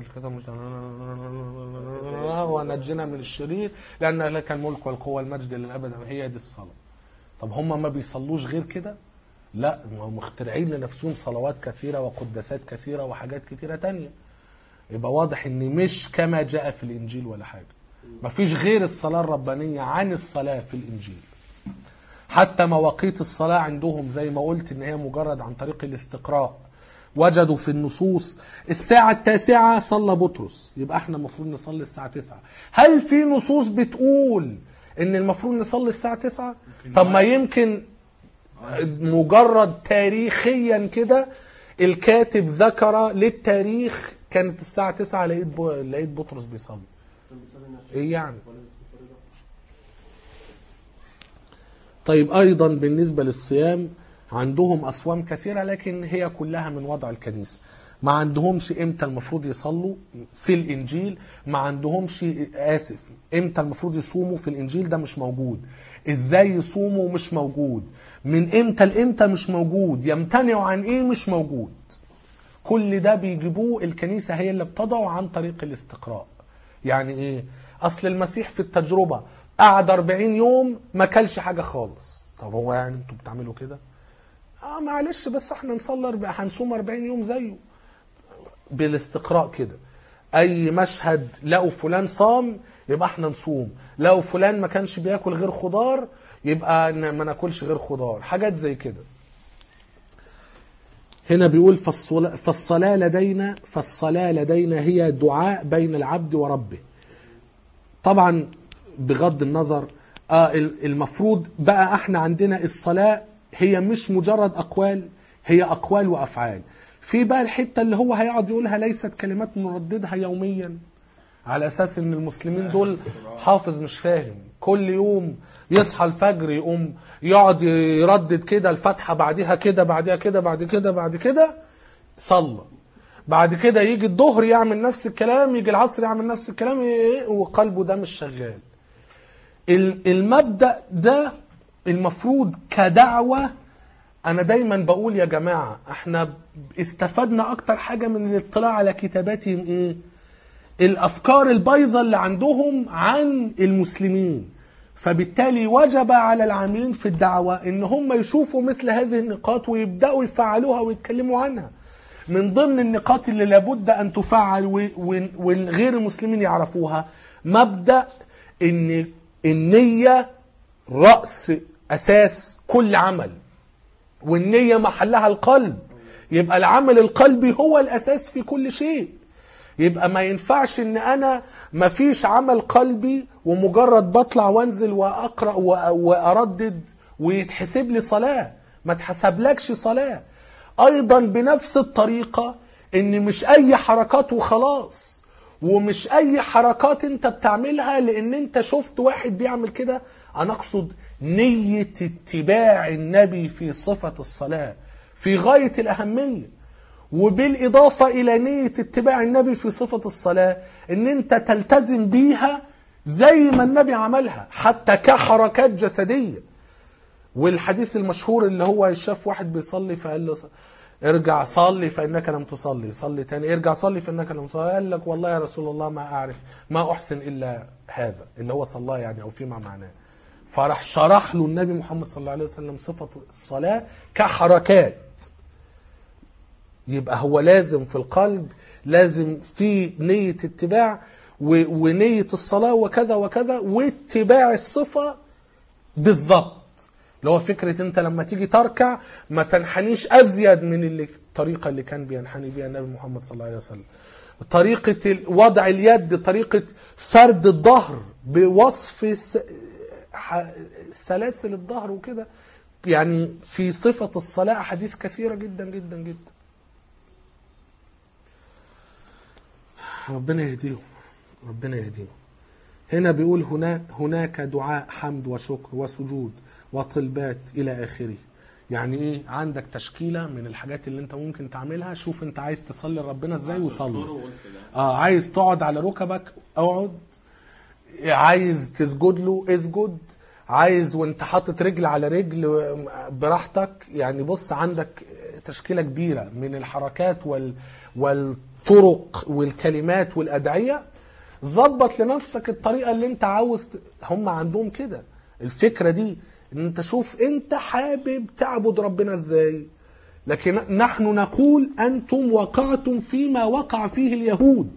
ونجنا من الشرير لأن لك الملك والقوة والمجد للأبد. هي دي الصلاة. طب هم ما بيصلوش غير كده؟ لا، هم مخترعين لنفسهم صلوات كثيرة وقداسات كثيرة وحاجات كثيرة تانية. يبقى واضح ان مش كما جاء في الإنجيل ولا حاجة. ما فيش غير الصلاة الربانية عن الصلاة في الإنجيل. حتى مواقيت الصلاة عندهم زي ما قلت ان هي مجرد عن طريق الاستقراء. وجدوا في النصوص الساعة التاسعة صلى بطرس، يبقى احنا المفروض نصلي الساعة تسعة. هل في نصوص بتقول ان المفروض نصلي الساعة تسعة؟ طب ما يمكن مجرد تاريخيا كده الكاتب ذكر للتاريخ كانت الساعة تسعة لقيت ب... لقيت بطرس بيصلي. ايه يعني؟ طيب ايضا بالنسبة للصيام عندهم اصوام كثيرة لكن هي كلها من وضع الكنيسة. ما عندهمش امتى المفروض يصلوا في الانجيل، ما عندهمش اسف امتى المفروض يصوموا في الانجيل، ده مش موجود. ازاي يصوموا مش موجود. من امتى لامتى مش موجود. يمتنعوا عن ايه مش موجود. كل ده بيجيبوه الكنيسة هي اللي بتضعه عن طريق الاستقراء. يعني ايه؟ اصل المسيح في التجربة قعد أربعين يوم ما كلش حاجة خالص. طب هو يعني انتوا بتعملوا كده؟ اه معلش بس احنا نصلي هنصوم أربعين يوم زيه. بالاستقراء كده. اي مشهد لقوا فلان صام يبقى احنا نصوم، لقوا فلان ما كانش بياكل غير خضار يبقى ما ناكلش غير خضار، حاجات زي كده. هنا بيقول فالصلاة لدينا فالصلاة لدينا هي دعاء بين العبد وربه. طبعا بغض النظر آه المفروض بقى احنا عندنا الصلاة هي مش مجرد اقوال، هي اقوال وافعال. في بقى الحتة اللي هو هيقعد يقولها ليست كلمات نرددها يوميا، على اساس ان المسلمين دول حافظ مش فاهم، كل يوم يصحى الفجر يقوم يقعد يردد كده الفاتحة بعدها كده بعدها كده بعد كده بعد كده صلى، بعد كده يجي الظهر يعمل نفس الكلام، يجي العصر يعمل نفس الكلام، وقلبه ده مش شغال. المبدأ ده المفروض كدعوة. انا دايما بقول يا جماعة احنا استفدنا اكتر حاجة من الاطلاع على كتاباتهم ايه؟ الافكار البايظة اللي عندهم عن المسلمين. فبالتالي وجب على العاملين في الدعوة ان هم يشوفوا مثل هذه النقاط ويبدأوا يفعلوها ويتكلموا عنها. من ضمن النقاط اللي لابد ان تفعل والغير المسلمين يعرفوها مبدأ ان النية رأس اساس كل عمل، والنية محلها القلب. يبقى العمل القلبي هو الاساس في كل شيء. يبقى ما ينفعش ان انا ما فيش عمل قلبي ومجرد بطلع وانزل واقرأ واردد ويتحسب لي صلاة. ما تحسبلكش صلاة. ايضا بنفس الطريقة ان مش اي حركات وخلاص، ومش اي حركات انت بتعملها لان انت شفت واحد بيعمل كده. انا اقصد نية اتباع النبي في صفة الصلاة في غاية الاهمية. وبالإضافة إلى نية اتباع النبي في صفة الصلاة ان انت تلتزم بيها زي ما النبي عملها حتى كحركات جسدية. والحديث المشهور اللي هو شاف واحد بيصلي فقال له ارجع صلي فإنك لم تصلي، صلي تاني ارجع صلي فإنك لم تصلي. قال لك والله يا رسول الله ما أعرف ما أحسن إلا هذا اللي هو صلاه يعني أو فيما معناه. فرح شرح له النبي محمد صلى الله عليه وسلم صفة الصلاة كحركات. يبقى هو لازم في القلب لازم في نية اتباع ونية الصلاة وكذا وكذا واتباع الصفة بالضبط. اللي هو فكرة انت لما تيجي تركع ما تنحنيش ازيد من اللي الطريقة اللي كان بينحني بيها النبي محمد صلى الله عليه وسلم. طريقة وضع اليد، طريقة فرد الظهر بوصف سلاسل الظهر وكده. يعني في صفة الصلاة حديث كثيرة جدا جدا جدا. ربنا يهديهم ربنا يهديهم. هنا بيقول هناك هناك دعاء حمد وشكر وسجود وطلبات الى اخره. يعني ايه؟ عندك تشكيله من الحاجات اللي انت ممكن تعملها. شوف انت عايز تصلي ربنا ازاي وصلي. اه عايز تقعد على ركبك اقعد، عايز تسجد له اسجد، عايز وانت حاطط رجل على رجل براحتك. يعني بص عندك تشكيله كبيره من الحركات وال والطرق والكلمات والادعيه. ظبط لنفسك الطريقه اللي انت عاوز. هم عندهم كده الفكره دي ان انت شوف انت حابب تعبد ربنا ازاي. لكن نحن نقول انتم وقعتم فيما وقع فيه اليهود.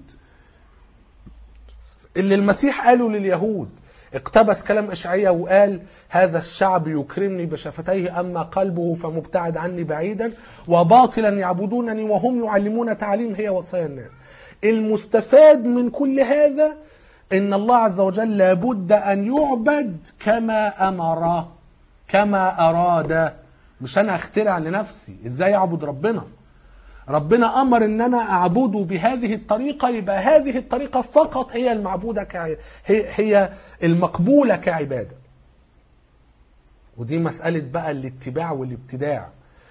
اللي المسيح قاله لليهود اقتبس كلام اشعياء وقال هذا الشعب يكرمني بشفتيه اما قلبه فمبتعد عني بعيدا وباطلا يعبدونني وهم يعلمون تعليم هي وصايا الناس. المستفاد من كل هذا ان الله عز وجل لابد ان يعبد كما امر كما اراد. مش انا اخترع لنفسي ازاي اعبد ربنا. ربنا امر ان انا اعبده بهذه الطريقه، يبقى هذه الطريقه فقط هي المعبوده كع... هي هي المقبوله كعباده. ودي مساله بقى الاتباع والابتداع،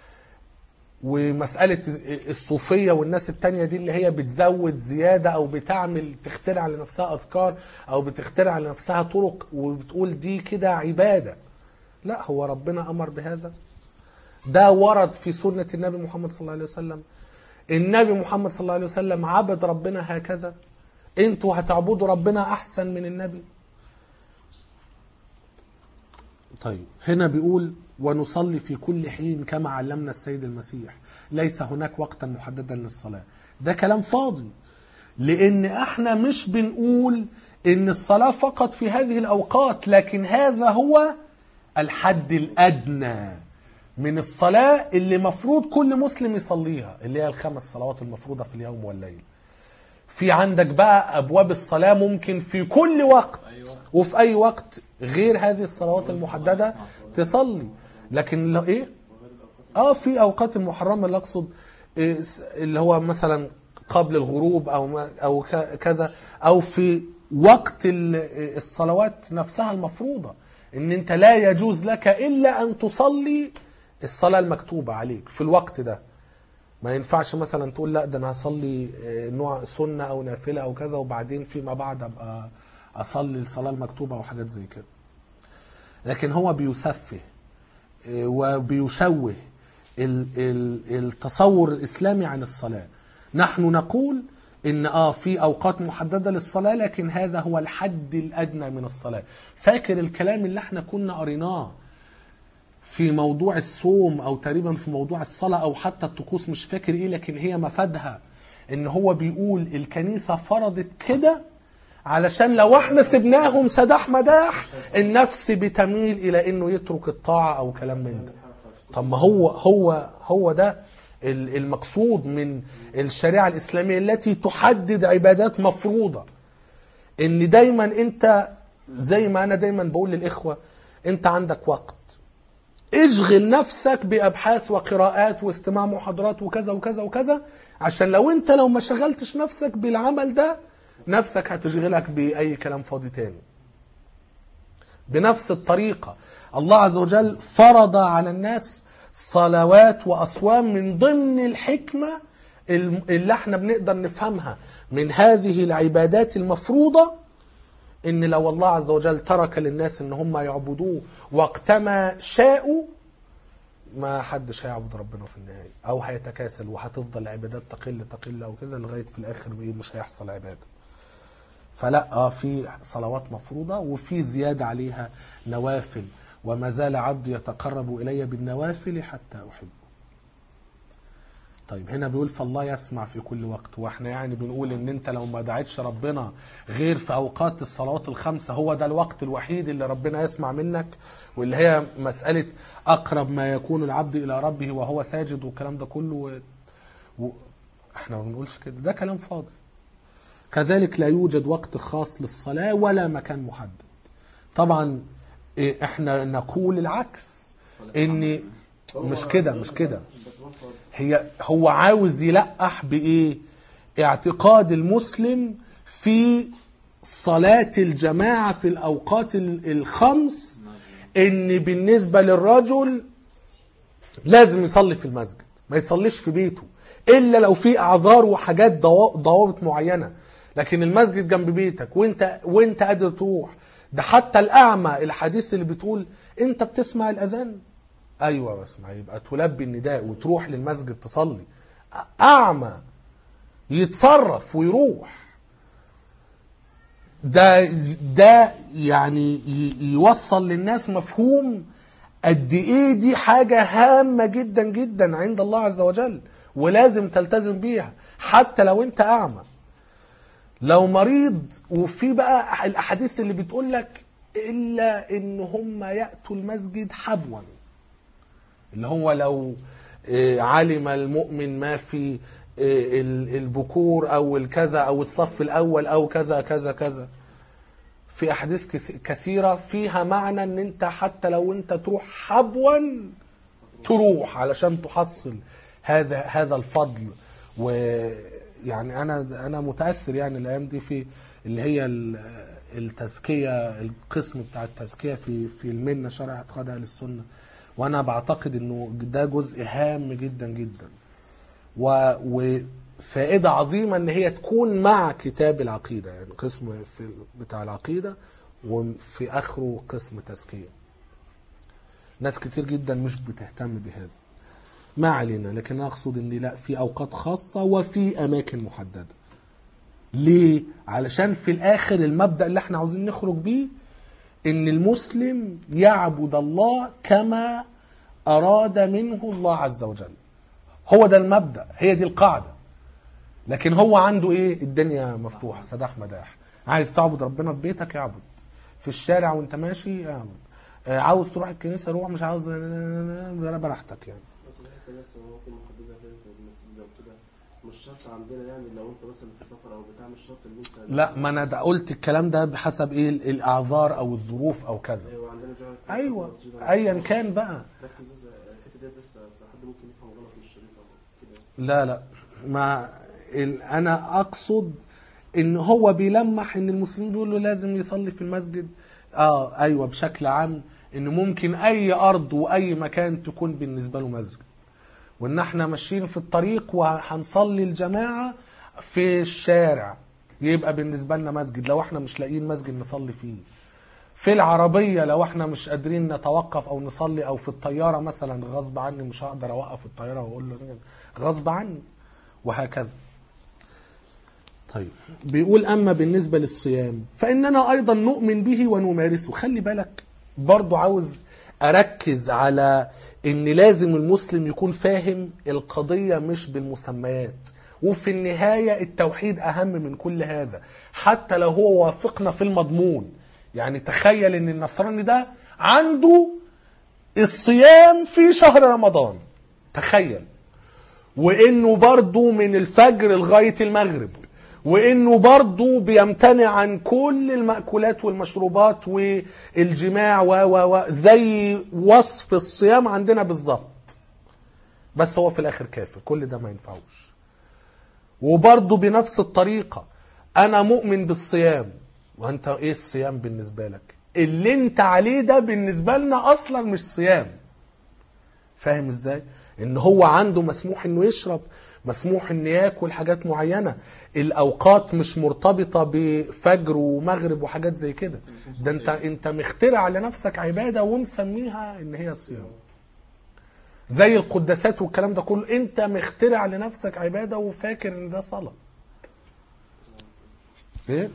ومساله الصوفيه والناس التانية دي اللي هي بتزود زياده او بتعمل تخترع لنفسها اذكار او بتخترع لنفسها طرق وبتقول دي كده عباده. لا، هو ربنا امر بهذا، ده ورد في سنه النبي محمد صلى الله عليه وسلم. النبي محمد صلى الله عليه وسلم عبد ربنا هكذا، انتوا هتعبدوا ربنا احسن من النبي؟ طيب هنا بيقول ونصلي في كل حين كما علمنا السيد المسيح، ليس هناك وقتا محددا للصلاة. ده كلام فاضي، لان احنا مش بنقول ان الصلاة فقط في هذه الاوقات، لكن هذا هو الحد الادنى من الصلاة اللي مفروض كل مسلم يصليها، اللي هي الخمس صلوات المفروضة في اليوم والليل. في عندك بقى أبواب الصلاة ممكن في كل وقت وفي أي وقت غير هذه الصلوات المحددة تصلي. لكن لو إيه؟ آه في أوقات المحرمة اللي أقصد إيه، اللي هو مثلا قبل الغروب أو أو كذا، أو في وقت الصلوات نفسها المفروضة، إن أنت لا يجوز لك إلا أن تصلي الصلاة المكتوبة عليك في الوقت ده. ما ينفعش مثلا تقول لا ده انا هصلي نوع سنة او نافلة او كذا وبعدين فيما بعد ابقى اصلي الصلاة المكتوبة او حاجات زي كده. لكن هو بيسفه وبيشوه التصور الاسلامي عن الصلاة. نحن نقول ان اه في اوقات محددة للصلاة، لكن هذا هو الحد الادنى من الصلاة. فاكر الكلام اللي احنا كنا قريناه في موضوع الصوم او تقريبا في موضوع الصلاة او حتى الطقوس، مش فاكر ايه، لكن هي مفادها ان هو بيقول الكنيسة فرضت كده علشان لو احنا سبناهم سداح مداح النفس بتميل الى انه يترك الطاعة او كلام من ده. طب ما هو هو هو ده المقصود من الشريعة الاسلامية التي تحدد عبادات مفروضة، ان دايما انت زي ما انا دايما بقول للاخوة، انت عندك وقت، اشغل نفسك بأبحاث وقراءات واستماع محاضرات وكذا وكذا وكذا، عشان لو انت لو ما شغلتش نفسك بالعمل ده نفسك هتشغلك بأي كلام فاضي تاني. بنفس الطريقة الله عز وجل فرض على الناس صلوات وأصوام من ضمن الحكمة اللي احنا بنقدر نفهمها من هذه العبادات المفروضة، ان لو الله عز وجل ترك للناس ان هم يعبدوه وقتما شاءوا ما حدش هيعبد ربنا في النهاية، او هيتكاسل وهتفضل العبادات تقل تقل او كذا لغاية في الاخر مش هيحصل عبادة. فلا اه في صلوات مفروضة وفي زيادة عليها نوافل، وما زال عبدي يتقرب الي بالنوافل حتى احبه. طيب هنا بيقول فالله يسمع في كل وقت، واحنا يعني بنقول ان انت لو ما دعيتش ربنا غير في اوقات الصلوات الخمسة هو ده الوقت الوحيد اللي ربنا يسمع منك، واللي هي مسألة اقرب ما يكون العبد الى ربه وهو ساجد والكلام ده كله و... و... احنا ما بنقولش كده، ده كلام فاضي. كذلك لا يوجد وقت خاص للصلاة ولا مكان محدد. طبعا احنا نقول العكس، ان مش كده مش كده هي هو عاوز يلقح بايه؟ اعتقاد المسلم في صلاة الجماعة في الاوقات الخمس، ان بالنسبة للرجل لازم يصلي في المسجد، ما يصليش في بيته الا لو في اعذار وحاجات ضوابط معينة. لكن المسجد جنب بيتك وانت وانت قادر تروح. ده حتى الاعمى الحديث اللي بتقول انت بتسمع الاذان، ايوه بسمع، يبقى تلبي النداء وتروح للمسجد تصلي. اعمى يتصرف ويروح، ده ده يعني يوصل للناس مفهوم قد ايه دي حاجة هامة جدا جدا عند الله عز وجل، ولازم تلتزم بيها حتى لو انت اعمى. لو مريض، وفي بقى الاحاديث اللي بتقول لك الا ان هم ياتوا المسجد حبوا، اللي هو لو علم المؤمن ما في البكور او الكذا او الصف الاول او كذا كذا كذا. في احاديث كثيرة فيها معنى ان انت حتى لو انت تروح حبوا تروح علشان تحصل هذا هذا الفضل ويعني انا انا متاثر يعني الايام دي في اللي هي ال- التزكيه، القسم بتاع التزكيه في في المنه شرع اعتقاد اهل السنه، وانا بعتقد انه ده جزء هام جدا جدا و وفائده عظيمه ان هي تكون مع كتاب العقيده، يعني قسم في بتاع العقيده وفي اخره قسم تزكيه. ناس كتير جدا مش بتهتم بهذا، ما علينا، لكن أنا اقصد ان لا، في اوقات خاصه وفي اماكن محدده. ليه؟ علشان في الاخر المبدأ اللي احنا عاوزين نخرج بيه ان المسلم يعبد الله كما اراد منه الله عز وجل. هو ده المبدأ، هي دي القاعدة. لكن هو عنده ايه؟ الدنيا مفتوحة سداح مداح. عايز تعبد ربنا في بيتك اعبد، في الشارع وانت ماشي اعبد، آه، عاوز تروح الكنيسة روح، مش عاوز براحتك يعني. بس الحته بس ممكن محددها في المسجد لو كده، مش شرط عندنا يعني لو انت مثلا في سفر او بتاع، مش شرط ان انت لا، ما انا ده قلت الكلام ده بحسب ايه الاعذار او الظروف او كذا. ايوه عندنا جوع ايوه ايا كان بقى. ركز الحته دي بس، أصل حد ممكن يفهم غلط من الشريط او كده. لا لا، ما ال- انا اقصد ان هو بيلمح ان المسلمين بيقولوا لازم يصلي في المسجد. اه ايوه، بشكل عام ان ممكن اي ارض واي مكان تكون بالنسبه له مسجد، وان احنا ماشيين في الطريق وهنصلي الجماعه في الشارع يبقى بالنسبه لنا مسجد لو احنا مش لاقيين مسجد نصلي فيه. في العربيه لو احنا مش قادرين نتوقف او نصلي، او في الطياره مثلا غصب عني مش هقدر اوقف الطياره واقول له غصب عني، وهكذا. طيب بيقول اما بالنسبه للصيام فاننا ايضا نؤمن به ونمارسه. خلي بالك برضو، عاوز اركز على ان لازم المسلم يكون فاهم القضيه مش بالمسميات، وفي النهايه التوحيد اهم من كل هذا حتى لو هو وافقنا في المضمون. يعني تخيل ان النصراني ده عنده الصيام في شهر رمضان، تخيل، وانه برضو من الفجر لغايه المغرب، وانه برضو بيمتنع عن كل المأكولات والمشروبات والجماع و و و زي وصف الصيام عندنا بالظبط، بس هو في الاخر كافر. كل ده ما ينفعوش. وبرضو بنفس الطريقة انا مؤمن بالصيام، وانت ايه الصيام بالنسبة لك؟ اللي انت عليه ده بالنسبة لنا اصلا مش صيام. فاهم ازاي؟ ان هو عنده مسموح انه يشرب، مسموح انه ياكل حاجات معينة، الاوقات مش مرتبطة بفجر ومغرب وحاجات زي كده. ده انت انت مخترع لنفسك عبادة ومسميها ان هي صيام، زي القداسات والكلام ده كله، انت مخترع لنفسك عبادة وفاكر ان ده صلاة. ايه؟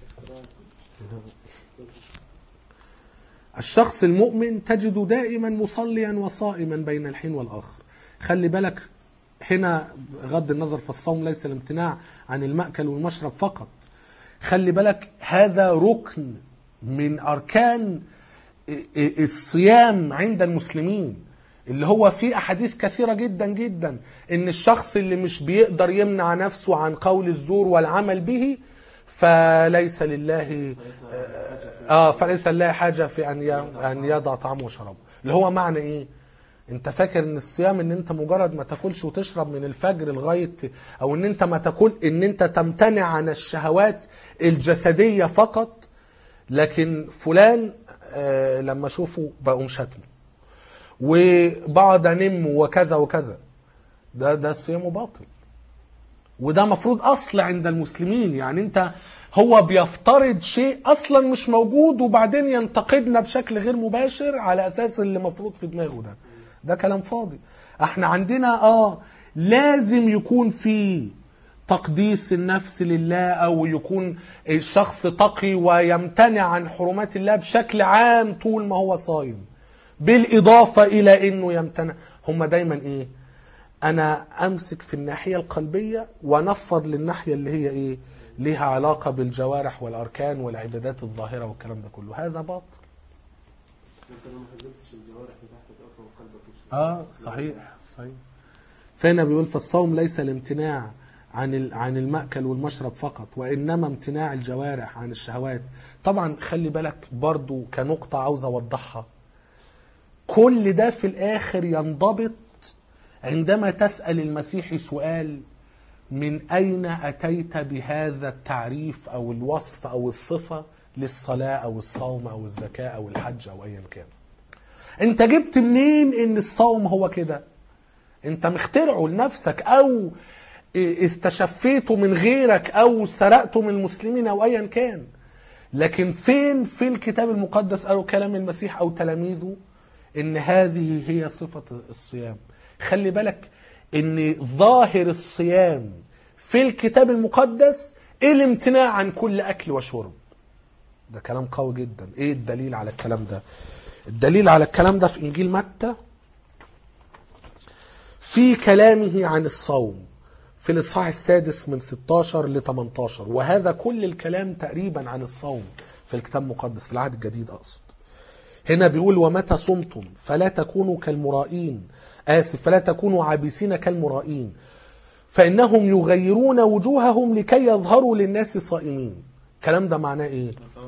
الشخص المؤمن تجد دائما مصليا وصائما بين الحين والآخر. خلي بالك هنا غض النظر، فالصوم ليس الامتناع عن المأكل والمشرب فقط. خلي بالك هذا ركن من أركان الصيام عند المسلمين، اللي هو في أحاديث كثيرة جدا جدا إن الشخص اللي مش بيقدر يمنع نفسه عن قول الزور والعمل به فليس لله اه فليس لله حاجة في أن أن يضع طعامه وشرابه. اللي هو معنى إيه؟ انت فاكر ان الصيام ان انت مجرد ما تاكلش وتشرب من الفجر لغايه، او ان انت ما تاكل، ان انت تمتنع عن الشهوات الجسديه فقط. لكن فلان آه لما اشوفه بقوم شتمه وبقعد انم وكذا وكذا، ده ده صيامه باطل، وده مفروض اصل عند المسلمين. يعني انت هو بيفترض شيء اصلا مش موجود وبعدين ينتقدنا بشكل غير مباشر على اساس اللي مفروض في دماغه ده. ده كلام فاضي. احنا عندنا اه لازم يكون في تقديس النفس لله، او يكون الشخص تقي ويمتنع عن حرمات الله بشكل عام طول ما هو صايم، بالاضافة الى انه يمتنع. هم دايما ايه؟ انا امسك في الناحية القلبية ونفض للناحية اللي هي ايه؟ ليها علاقة بالجوارح والاركان والعبادات الظاهرة والكلام ده كله. هذا باطل. انت لو ما حزمتش الجوارح بتاعتك اصلا قلبك مش اه صحيح صحيح. فهنا بيقول فالصوم ليس الامتناع عن عن المأكل والمشرب فقط، وانما امتناع الجوارح عن الشهوات. طبعا خلي بالك برضو كنقطة عاوز اوضحها، كل ده في الاخر ينضبط عندما تسأل المسيحي سؤال من أين أتيت بهذا التعريف أو الوصف أو الصفة للصلاة أو الصوم أو الزكاة أو الحج أو أيا كان؟ أنت جبت منين إن الصوم هو كده؟ أنت مخترعه لنفسك أو استشفيته من غيرك أو سرقته من المسلمين أو أيا كان. لكن فين في الكتاب المقدس أو كلام المسيح أو تلاميذه إن هذه هي صفة الصيام؟ خلي بالك إن ظاهر الصيام في الكتاب المقدس الامتناع عن كل أكل وشرب. ده كلام قوي جدا. إيه الدليل على الكلام ده؟ الدليل على الكلام ده في إنجيل متى في كلامه عن الصوم في الإصحاح السادس من ستاشر ل تمنتاشر، وهذا كل الكلام تقريبا عن الصوم في الكتاب المقدس في العهد الجديد أقصد. هنا بيقول ومتى صمتم فلا تكونوا كالمرائين آسف فلا تكونوا عابسين كالمرائين فإنهم يغيرون وجوههم لكي يظهروا للناس صائمين. الكلام ده معناه إيه؟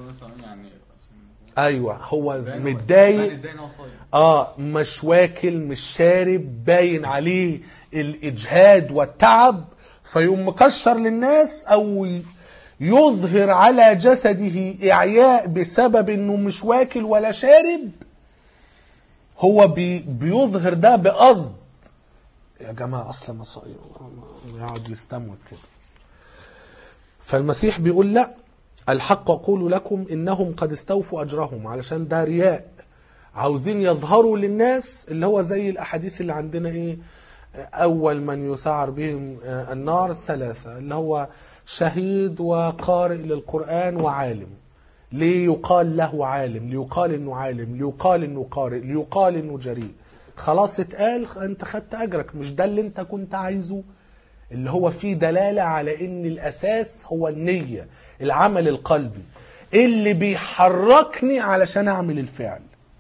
أيوة هو متضايق آه مش واكل مش شارب باين عليه الإجهاد والتعب فيقوم مكشر للناس أو يظهر على جسده إعياء بسبب إنه مش واكل ولا شارب. هو بي بيظهر ده بقصد. يا جماعة أصلا مصائب يقعد يستموت كده. فالمسيح بيقول لا، الحق أقول لكم إنهم قد استوفوا أجرهم، علشان ده رياء، عاوزين يظهروا للناس اللي هو زي الأحاديث اللي عندنا إيه، أول من يسعر بهم النار ثلاثة، اللي هو شهيد وقارئ للقرآن وعالم. ليه يقال له عالم؟ ليقال إنه عالم، ليقال إنه قارئ، ليقال إنه جريء. خلاص اتقال أنت خدت أجرك. مش ده اللي أنت كنت عايزه؟ اللي هو فيه دلالة على إن الأساس هو النية، العمل القلبي اللي بيحركني علشان أعمل الفعل.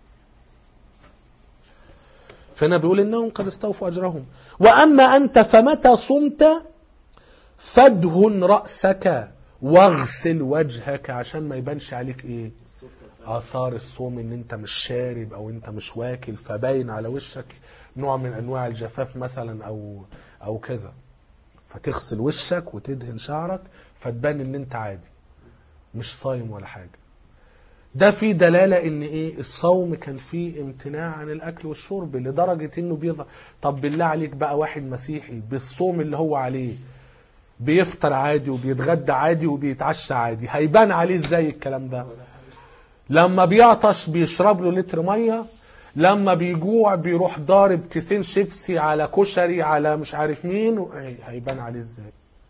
فهنا بيقول إنهم قد استوفوا أجرهم. وأما أنت فمتى صمت فادهن رأسك واغسل وجهك، عشان ما يبانش عليك إيه آثار الصوم، إن أنت مش شارب أو أنت مش واكل فباين على وشك نوع من أنواع الجفاف مثلا أو أو كذا، فتغسل وشك وتدهن شعرك فتبان إن أنت عادي مش صايم ولا حاجة. ده فيه دلالة إن إيه الصوم كان فيه امتناع عن الأكل والشرب لدرجة إنه بيظهر. طب بالله عليك بقى واحد مسيحي بالصوم اللي هو عليه بيفطر عادي وبيتغدى عادي وبيتعشى عادي، هيبان عليه إزاي الكلام ده؟ لما بيعطش بيشرب له لتر مية، لما بيجوع بيروح ضارب كيسين شيبسي على كشري على مش عارف مين، هيبان عليه إزاي؟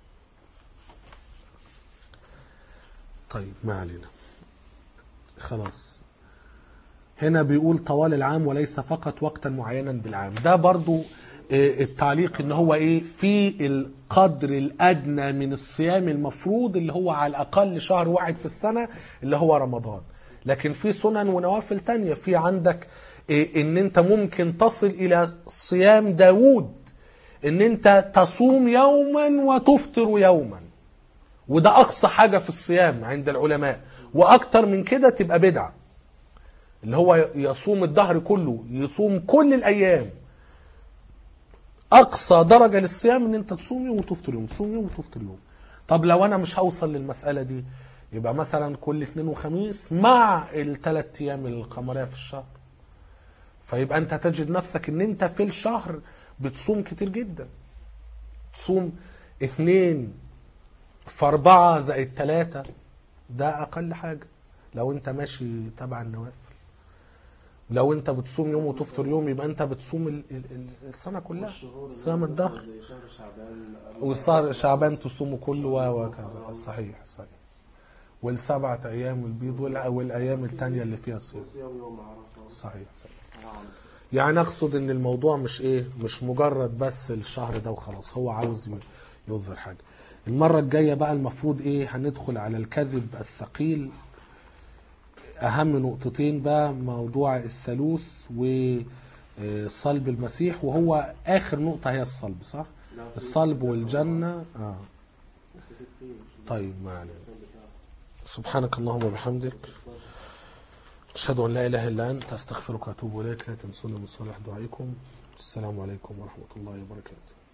طيب ما علينا خلاص. هنا بيقول طوال العام وليس فقط وقتا معينا بالعام. ده برضو التعليق ان هو ايه في القدر الادنى من الصيام المفروض اللي هو على الاقل شهر واحد في السنة اللي هو رمضان. لكن في سنن ونوافل تانية. في عندك إيه ان انت ممكن تصل الى صيام داود، ان انت تصوم يوما وتفطر يوما، وده اقصى حاجة في الصيام عند العلماء. واكتر من كده تبقى بدعة، اللي هو يصوم الدهر كله، يصوم كل الايام. اقصى درجة للصيام ان انت تصوم يوم وتفطر يوم، تصوم يوم وتفطر يوم. طب لو انا مش هوصل للمسألة دي، يبقى مثلا كل اثنين وخميس مع الثلاث ايام القمرية في الشهر. فيبقى انت تجد نفسك ان انت في الشهر بتصوم كتير جدا. تصوم اثنين في اربعة زائد ثلاثة، ده اقل حاجة لو انت ماشي تبع النوافل. لو انت بتصوم يوم وتفطر يوم يبقى انت بتصوم ال ال السنة كلها، صيام الدهر. والشهر شعبان تصومه كله وكذا. صحيح صحيح. والسبعة ايام البيض والايام التانية اللي فيها الصيام. صحيح صحيح. يعني اقصد ان الموضوع مش ايه مش مجرد بس الشهر ده وخلاص، هو عاوز يظهر حاجة. المرة الجاية بقى المفروض ايه هندخل على الكذب الثقيل. اهم نقطتين بقى موضوع الثالوث وصلب المسيح، وهو اخر نقطة هي الصلب، صح؟ الصلب والجنة. اه طيب ما علينا. سبحانك اللهم وبحمدك اشهد ان لا اله الا انت استغفرك واتوب اليك. لا تنسونا من صالح دعائكم. السلام عليكم ورحمة الله وبركاته.